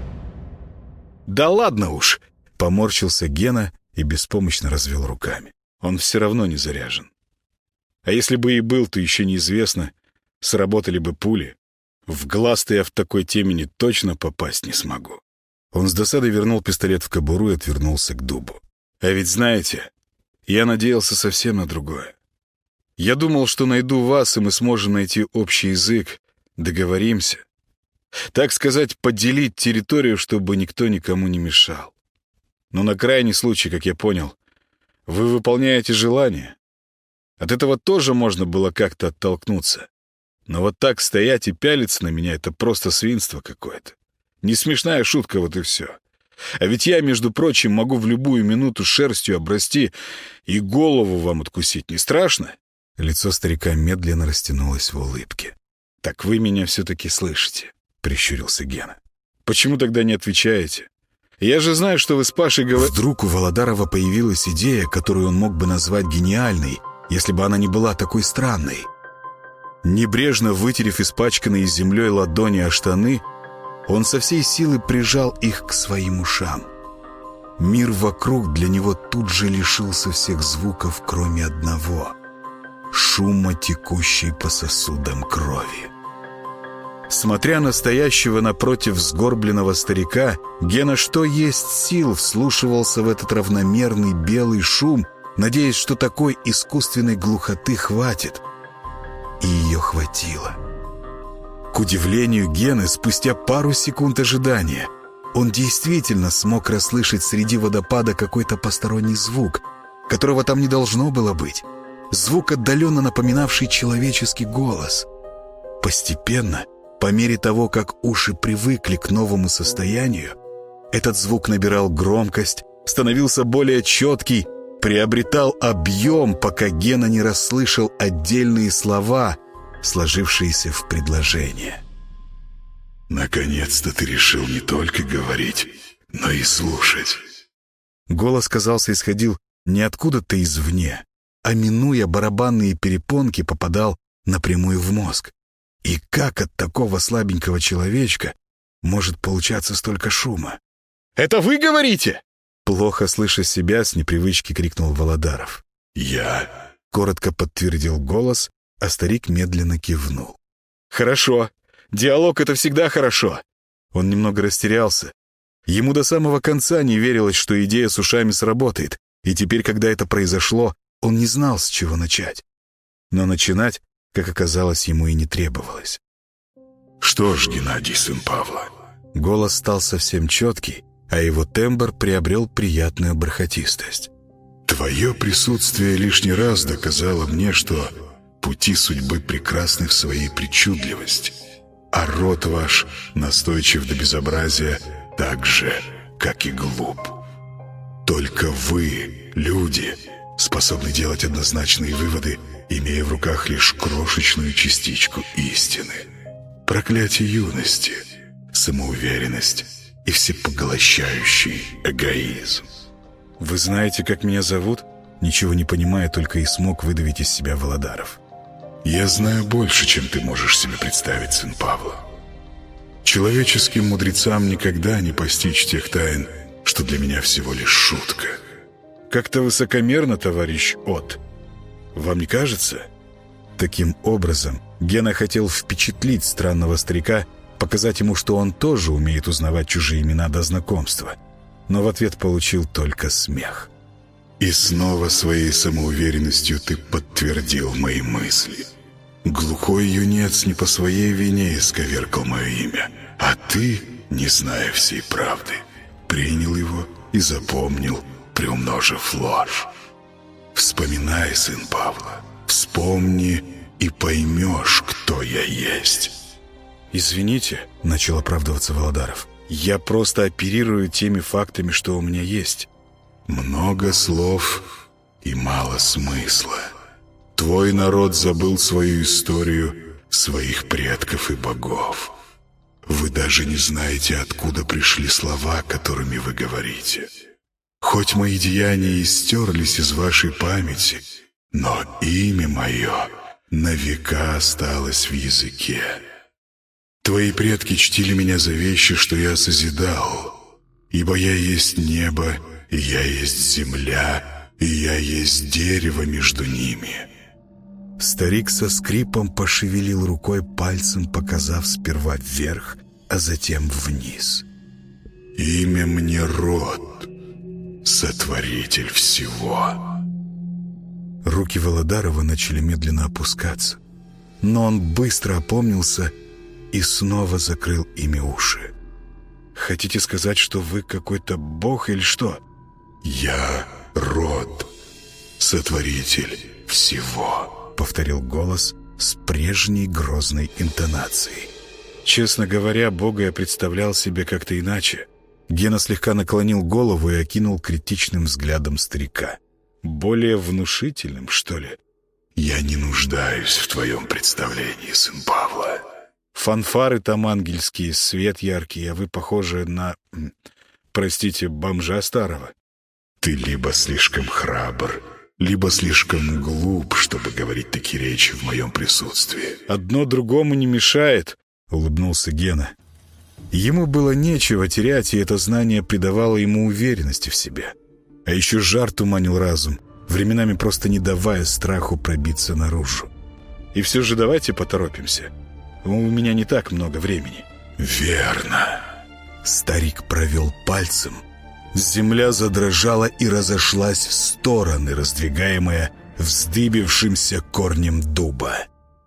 Speaker 1: «Да ладно уж!» — поморщился Гена и беспомощно развел руками. «Он все равно не заряжен. А если бы и был, то еще неизвестно, сработали бы пули. В глаз-то я в такой темени точно попасть не смогу». Он с досадой вернул пистолет в кобуру и отвернулся к дубу. «А ведь знаете, я надеялся совсем на другое. Я думал, что найду вас, и мы сможем найти общий язык, договоримся. Так сказать, поделить территорию, чтобы никто никому не мешал. Но на крайний случай, как я понял, вы выполняете желание. От этого тоже можно было как-то оттолкнуться. Но вот так стоять и пялиться на меня — это просто свинство какое-то. Не смешная шутка, вот и все. А ведь я, между прочим, могу в любую минуту шерстью обрасти и голову вам откусить. Не страшно?» Лицо старика медленно растянулось в улыбке. «Так вы меня все-таки слышите», — прищурился Гена. «Почему тогда не отвечаете? Я же знаю, что вы с Пашей говорите...» Вдруг у Володарова появилась идея, которую он мог бы назвать гениальной, если бы она не была такой странной. Небрежно вытерев испачканные землей ладони о штаны, он со всей силы прижал их к своим ушам. Мир вокруг для него тут же лишился всех звуков, кроме одного — шума, текущей по сосудам крови. Смотря на стоящего напротив сгорбленного старика, Гена что есть сил вслушивался в этот равномерный белый шум, надеясь, что такой искусственной глухоты хватит. И ее хватило. К удивлению Гены, спустя пару секунд ожидания, он действительно смог расслышать среди водопада какой-то посторонний звук, которого там не должно было быть. Звук, отдаленно напоминавший человеческий голос. Постепенно, по мере того, как уши привыкли к новому состоянию, этот звук набирал громкость, становился более четкий, приобретал объем, пока Гена не расслышал отдельные слова,
Speaker 2: сложившиеся в предложение.
Speaker 4: «Наконец-то ты решил не только говорить, но и слушать».
Speaker 2: Голос, казался, исходил не откуда-то извне, а, минуя барабанные перепонки, попадал напрямую в мозг. И как от такого слабенького человечка может получаться столько шума? «Это вы говорите?» Плохо слыша себя, с непривычки крикнул Володаров.
Speaker 4: «Я»,
Speaker 2: — коротко подтвердил голос, а старик медленно кивнул. «Хорошо. Диалог — это всегда хорошо». Он немного растерялся. Ему до самого конца не верилось, что идея с ушами сработает, и теперь, когда это произошло, он не знал, с чего начать. Но начинать, как оказалось, ему и не требовалось.
Speaker 4: «Что ж, Геннадий, сын Павла?»
Speaker 2: Голос стал совсем четкий, а его тембр приобрел приятную бархатистость.
Speaker 4: «Твое присутствие лишний раз доказало мне, что пути судьбы прекрасны в своей причудливости, а род ваш настойчив до безобразия так же, как и глуп. Только вы, люди, способны делать однозначные выводы, имея в руках лишь крошечную частичку истины. Проклятие юности, самоуверенность и всепоглощающий эгоизм».
Speaker 2: «Вы знаете, как меня зовут?» Ничего не понимая, только и смог выдавить из себя Володаров.
Speaker 4: «Я знаю больше, чем ты можешь себе представить, сын Павла. Человеческим мудрецам никогда не постичь тех тайн, что для меня всего лишь шутка».
Speaker 2: «Как-то высокомерно, товарищ От. Вам не кажется?» Таким образом, Гена хотел впечатлить странного старика, показать ему, что он тоже умеет узнавать чужие имена до знакомства. Но в ответ получил только смех.
Speaker 4: «И снова своей самоуверенностью ты подтвердил мои мысли. Глухой юнец не по своей вине исковеркал мое имя, а ты, не зная всей правды, принял его и запомнил, приумножив ложь. Вспоминай, сын Павла, вспомни и поймешь, кто я есть».
Speaker 2: «Извините», — начал оправдываться Володаров. «Я просто оперирую теми фактами, что у меня есть».
Speaker 4: «Много слов и мало смысла. Твой народ забыл свою историю, своих предков и богов. Вы даже не знаете, откуда пришли слова, которыми вы говорите. Хоть мои деяния и стерлись из вашей памяти, но имя мое на века осталось в языке. Твои предки чтили меня за вещи, что я созидал, ибо я есть небо, и я есть земля, и я есть дерево между ними».
Speaker 2: Старик со скрипом пошевелил рукой, пальцем показав сперва вверх, а затем вниз.
Speaker 4: «Имя мне род, сотворитель всего».
Speaker 2: Руки Володарова начали медленно опускаться, но он быстро опомнился и снова закрыл ими уши. «Хотите сказать, что вы какой-то бог или что?»
Speaker 4: «Я род, сотворитель всего»,
Speaker 2: — повторил голос с прежней грозной интонацией. Честно говоря, Бога я представлял себе как-то иначе. Гена слегка наклонил голову и окинул критичным взглядом старика. Более внушительным, что ли?
Speaker 4: «Я не нуждаюсь в твоем представлении, сын Павла».
Speaker 2: Фанфары там ангельские, свет яркий, а вы похожи на... простите, бомжа старого.
Speaker 4: «Ты либо слишком храбр, либо слишком глуп, чтобы говорить такие речи в моем присутствии».
Speaker 2: «Одно другому не мешает», — улыбнулся Гена. Ему было нечего терять, и это знание придавало ему уверенности в себе. А еще жар туманил разум, временами просто не давая страху пробиться наружу. И все же давайте поторопимся. У меня не так много времени».
Speaker 4: «Верно».
Speaker 2: Старик провел пальцем. Земля задрожала и разошлась в стороны, раздвигаемая вздыбившимся корнем дуба.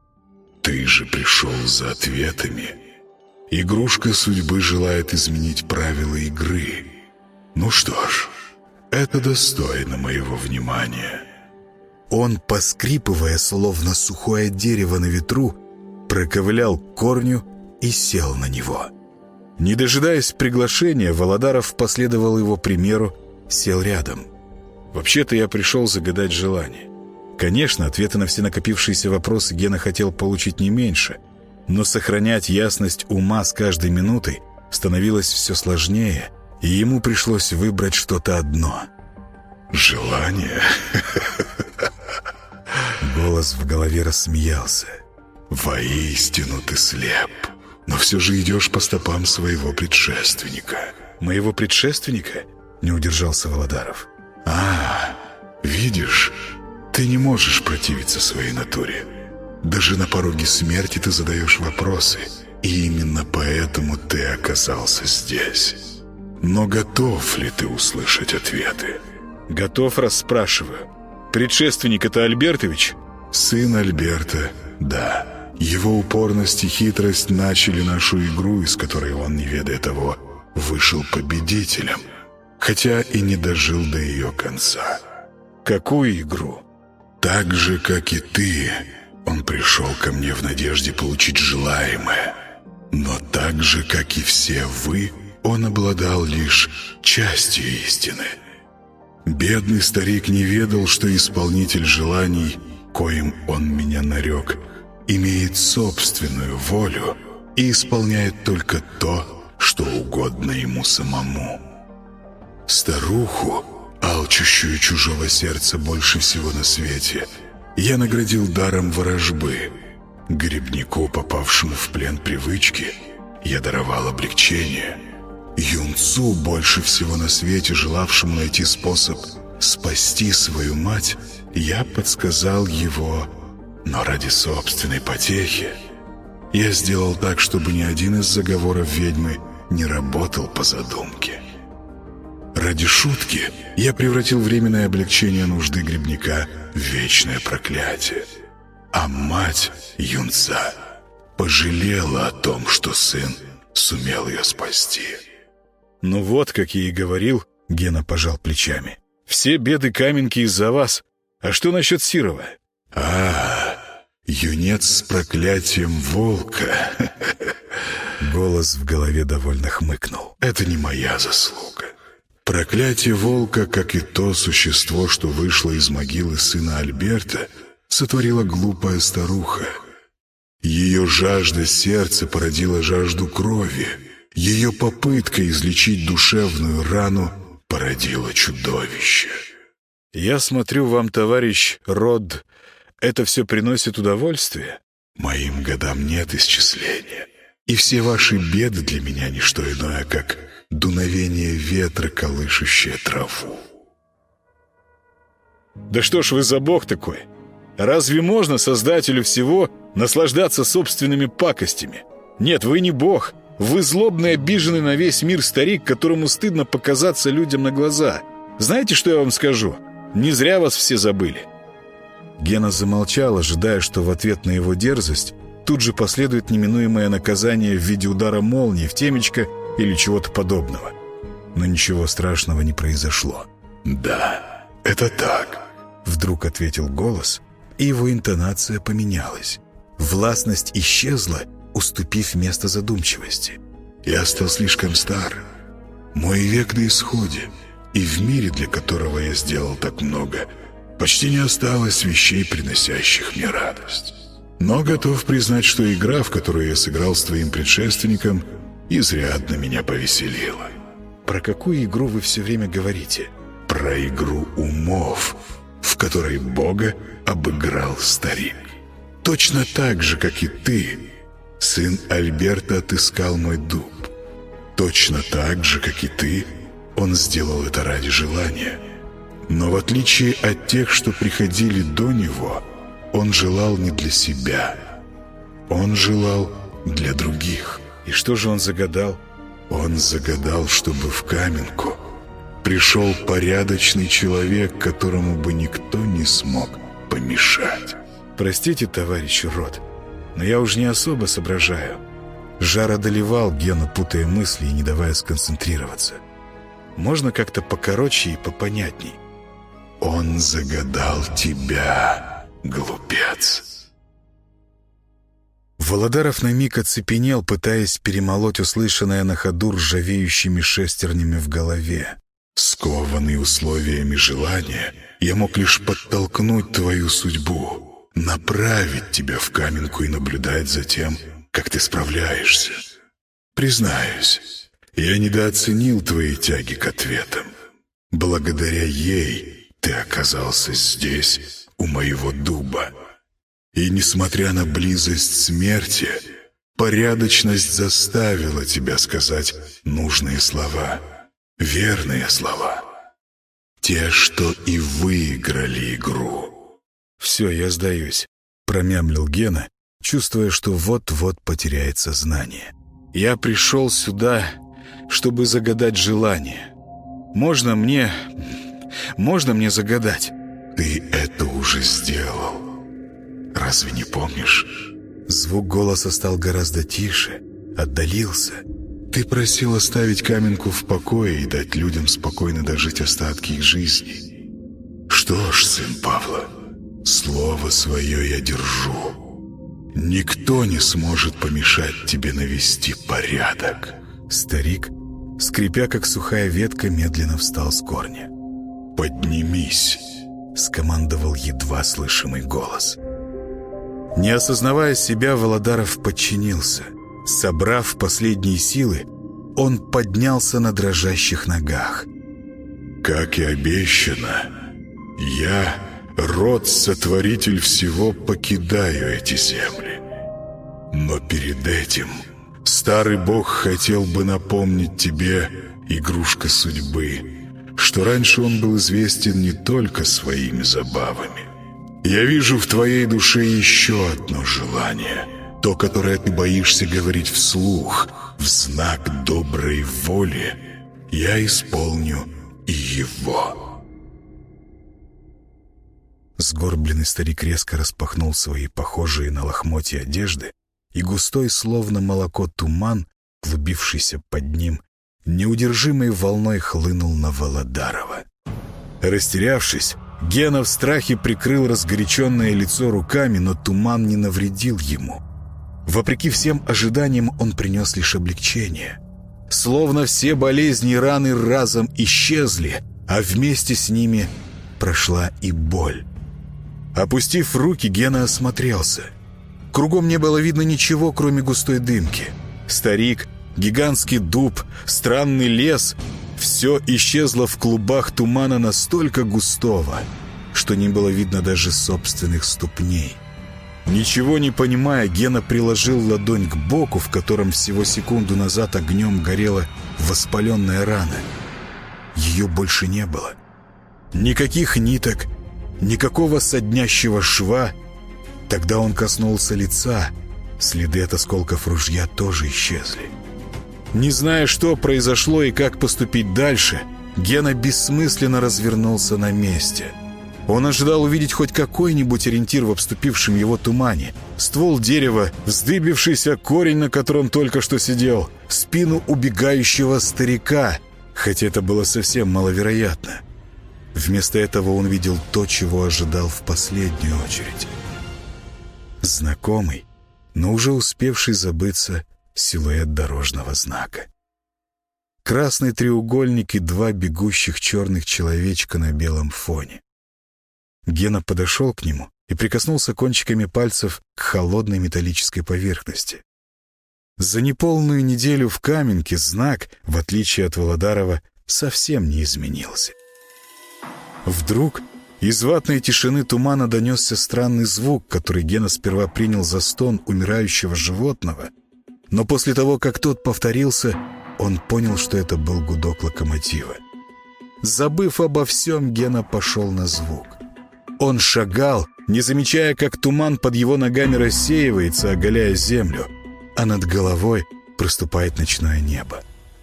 Speaker 4: «Ты же пришел за ответами. Игрушка судьбы желает изменить правила игры. Ну что ж, это достойно моего внимания».
Speaker 2: Он, поскрипывая, словно сухое дерево на ветру, проковылял к корню и сел на него. Не дожидаясь приглашения, Володаров последовал его примеру, сел рядом. «Вообще-то я пришел загадать желание. Конечно, ответы на все накопившиеся вопросы Гена хотел получить не меньше, но сохранять ясность ума с каждой минутой становилось все сложнее, и ему пришлось выбрать что-то одно.
Speaker 4: «Желание?»
Speaker 2: Голос в голове рассмеялся.
Speaker 4: «Воистину ты слеп, но все же идешь по стопам своего предшественника».
Speaker 2: «Моего предшественника?» — не удержался Володаров.
Speaker 4: Видишь, ты не можешь противиться своей натуре. Даже на пороге смерти ты задаешь вопросы, и именно поэтому ты оказался здесь. Но готов ли ты услышать ответы?»
Speaker 2: «Готов, расспрашиваю. Предшественник — это Альбертович?»
Speaker 4: «Сын Альберта, да. Его упорность и хитрость начали нашу игру, из которой он, не ведая того, вышел победителем, хотя и не дожил до ее конца».
Speaker 2: «Какую игру?»
Speaker 4: «Так же, как и ты, он пришел ко мне в надежде получить желаемое. Но так же, как и все вы, он обладал лишь частью истины. Бедный старик не ведал, что исполнитель желаний, коим он меня нарек, имеет собственную волю и исполняет только то, что угодно ему самому. Старуху, алчущую чужого сердца больше всего на свете, я наградил даром ворожбы. Грибнику, попавшему в плен привычки, я даровал облегчение. Юнцу, больше всего на свете желавшему найти способ спасти свою мать, я подсказал его, но ради собственной потехи. Я сделал так, чтобы ни один из заговоров ведьмы не работал по задумке. Ради шутки я превратил временное облегчение нужды грибника в вечное проклятие. А мать юнца пожалела о том, что сын сумел ее спасти».
Speaker 2: «Ну вот, как я и говорил», — Гена пожал плечами. «Все беды Каменки из-за вас. А что насчет Сирова?»
Speaker 4: Юнец с проклятием волка».
Speaker 2: Голос в голове довольно хмыкнул.
Speaker 4: «Это не моя заслуга. Проклятие волка, как и то существо, что вышло из могилы сына Альберта, сотворила глупая старуха. Ее жажда сердца породила жажду крови. Ее попытка излечить душевную рану породила чудовище».
Speaker 2: «Я смотрю, вам, товарищ Род, это все приносит удовольствие?»
Speaker 4: «Моим годам нет исчисления, и все ваши беды для меня не что иное, как дуновение ветра, колышущее траву».
Speaker 2: «Да что ж вы за бог такой? Разве можно создателю всего наслаждаться собственными пакостями? Нет, вы не бог. Вы злобный, обиженный на весь мир старик, которому стыдно показаться людям на глаза. Знаете, что я вам скажу? Не зря вас все забыли». Гена замолчал, ожидая, что в ответ на его дерзость тут же последует неминуемое наказание в виде удара молнии в темечко или чего-то подобного. Но ничего страшного не произошло.
Speaker 4: «Да, это так»,
Speaker 2: — вдруг ответил голос, и его интонация поменялась. Властность исчезла, уступив место задумчивости.
Speaker 4: «Я стал слишком стар. Мой век на исходе, и в мире, для которого я сделал так много, почти не осталось вещей, приносящих мне радость. Но готов признать, что игра, в которую я сыграл с твоим предшественником, изрядно меня повеселила».
Speaker 2: «Про какую игру вы все время говорите?»
Speaker 4: «Про игру умов, в которой Бога обыграл старик. Точно так же, как и ты, сын Альберта отыскал мой дуб. Точно так же, как и ты, он сделал это ради желания. Но в отличие от тех, что приходили до него, он желал не для себя. Он желал для других».
Speaker 2: «И что же он загадал?»
Speaker 4: «Он загадал, чтобы в Каменку пришел порядочный человек, которому бы никто не смог помешать».
Speaker 2: «Простите, товарищ Род, но я уж не особо соображаю». Жар одолевал Гену, путая мысли и не давая сконцентрироваться. «Можно как-то покороче и попонятней?»
Speaker 4: «Он загадал тебя, глупец».
Speaker 2: Володаров на миг оцепенел, пытаясь перемолоть услышанное на ходу ржавеющими шестернями в голове.
Speaker 4: Скованный условиями желания, я мог лишь подтолкнуть твою судьбу, направить тебя в каменку и наблюдать за тем, как ты справляешься. Признаюсь, я недооценил твои тяги к ответам. Благодаря ей ты оказался здесь, у моего дуба. И несмотря на близость смерти, порядочность заставила тебя сказать нужные слова, верные слова. Те, что и выиграли игру.
Speaker 2: «Все, я сдаюсь», — промямлил Гена, чувствуя, что вот-вот потеряет сознание. «Я пришел сюда, чтобы загадать желание. Можно мне загадать?»
Speaker 4: Ты это уже сделал. Разве не помнишь?
Speaker 2: Звук голоса стал гораздо тише, отдалился.
Speaker 4: Ты просил оставить каменку в покое и дать людям спокойно дожить остатки их жизни. Что ж, сын Павла, слово свое я держу. Никто не сможет помешать тебе навести порядок.
Speaker 2: Старик, скрипя, как сухая ветка, медленно встал с корня.
Speaker 4: «Поднимись»,
Speaker 2: — скомандовал едва слышимый голос. Не осознавая себя, Володаров подчинился. Собрав последние силы, он поднялся на дрожащих ногах.
Speaker 4: «Как и обещано, я, род-сотворитель всего, покидаю эти земли. Но перед этим старый бог хотел бы напомнить тебе, игрушка судьбы, что раньше он был известен не только своими забавами. Я вижу в твоей душе еще одно желание, то, которое ты боишься говорить вслух, в знак доброй воли. Я исполню и его».
Speaker 2: Сгорбленный старик резко распахнул свои похожие на лохмотья одежды, и густой, словно молоко, туман, клубившийся под ним, неудержимой волной хлынул на Володарова. Растерявшись, Гена в страхе прикрыл разгоряченное лицо руками, но туман не навредил ему. Вопреки всем ожиданиям, он принес лишь облегчение. Словно все болезни и раны разом исчезли, а вместе с ними прошла и боль. Опустив руки, Гена осмотрелся. Кругом не было видно ничего, кроме густой дымки. Старик, гигантский дуб, странный лес — все исчезло в клубах тумана настолько густого, что не было видно даже собственных ступней. Ничего не понимая, Гена приложил ладонь к боку, в котором всего секунду назад огнем горела воспаленная рана. Ее больше не было. Никаких ниток, никакого соднящего шва. Тогда он коснулся лица. Следы от осколков ружья тоже исчезли. Не зная, что произошло и как поступить дальше, Гена бессмысленно развернулся на месте. Он ожидал увидеть хоть какой-нибудь ориентир в обступившем его тумане. Ствол дерева, вздыбившийся корень, на котором только что сидел, спину убегающего старика, хотя это было совсем маловероятно. Вместо этого он видел то, чего ожидал в последнюю очередь. Знакомый, но уже успевший забыться силуэт дорожного знака. Красный треугольник и два бегущих черных человечка на белом фоне. Гена подошел к нему и прикоснулся кончиками пальцев к холодной металлической поверхности. За неполную неделю в Каменке знак, в отличие от Володарова, совсем не изменился. Вдруг из ватной тишины тумана донесся странный звук, который Гена сперва принял за стон умирающего животного, но после того, как тот повторился, он понял, что это был гудок локомотива. Забыв обо всем, Гена пошел на звук. Он шагал, не замечая, как туман под его ногами рассеивается, оголяя землю, а над головой проступает ночное небо.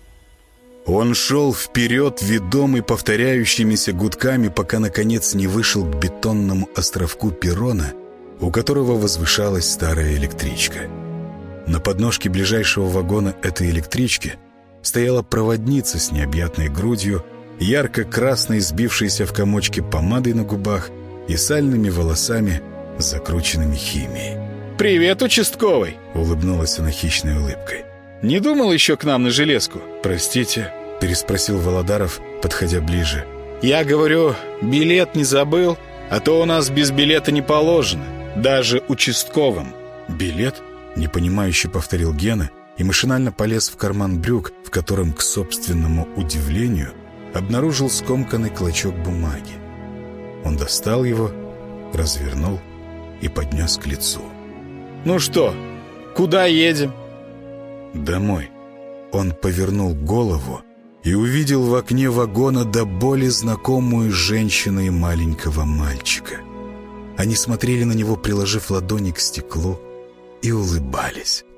Speaker 2: Он шел вперед, ведомый повторяющимися гудками, пока, наконец, не вышел к бетонному островку перрона, у которого возвышалась старая электричка. На подножке ближайшего вагона этой электрички стояла проводница с необъятной грудью, ярко-красной, сбившейся в комочки помадой на губах и сальными волосами, закрученными химией.
Speaker 5: «Привет, участковый!» —
Speaker 2: улыбнулась она хищной улыбкой.
Speaker 5: «Не думал еще к нам на железку?»
Speaker 2: «Простите», — переспросил Володаров, подходя ближе.
Speaker 1: «Я говорю, билет не забыл, а то у нас без билета не положено, даже участковым».
Speaker 2: «Билет?» — непонимающе повторил Гена и машинально полез в карман брюк, в котором, к собственному удивлению, обнаружил скомканный клочок бумаги. Он достал его, развернул и поднес к лицу.
Speaker 1: «Ну что, куда едем?»
Speaker 2: «Домой». Он повернул голову и увидел в окне вагона до боли знакомую женщину и маленького мальчика. Они смотрели на него, приложив ладони к стеклу, и улыбались.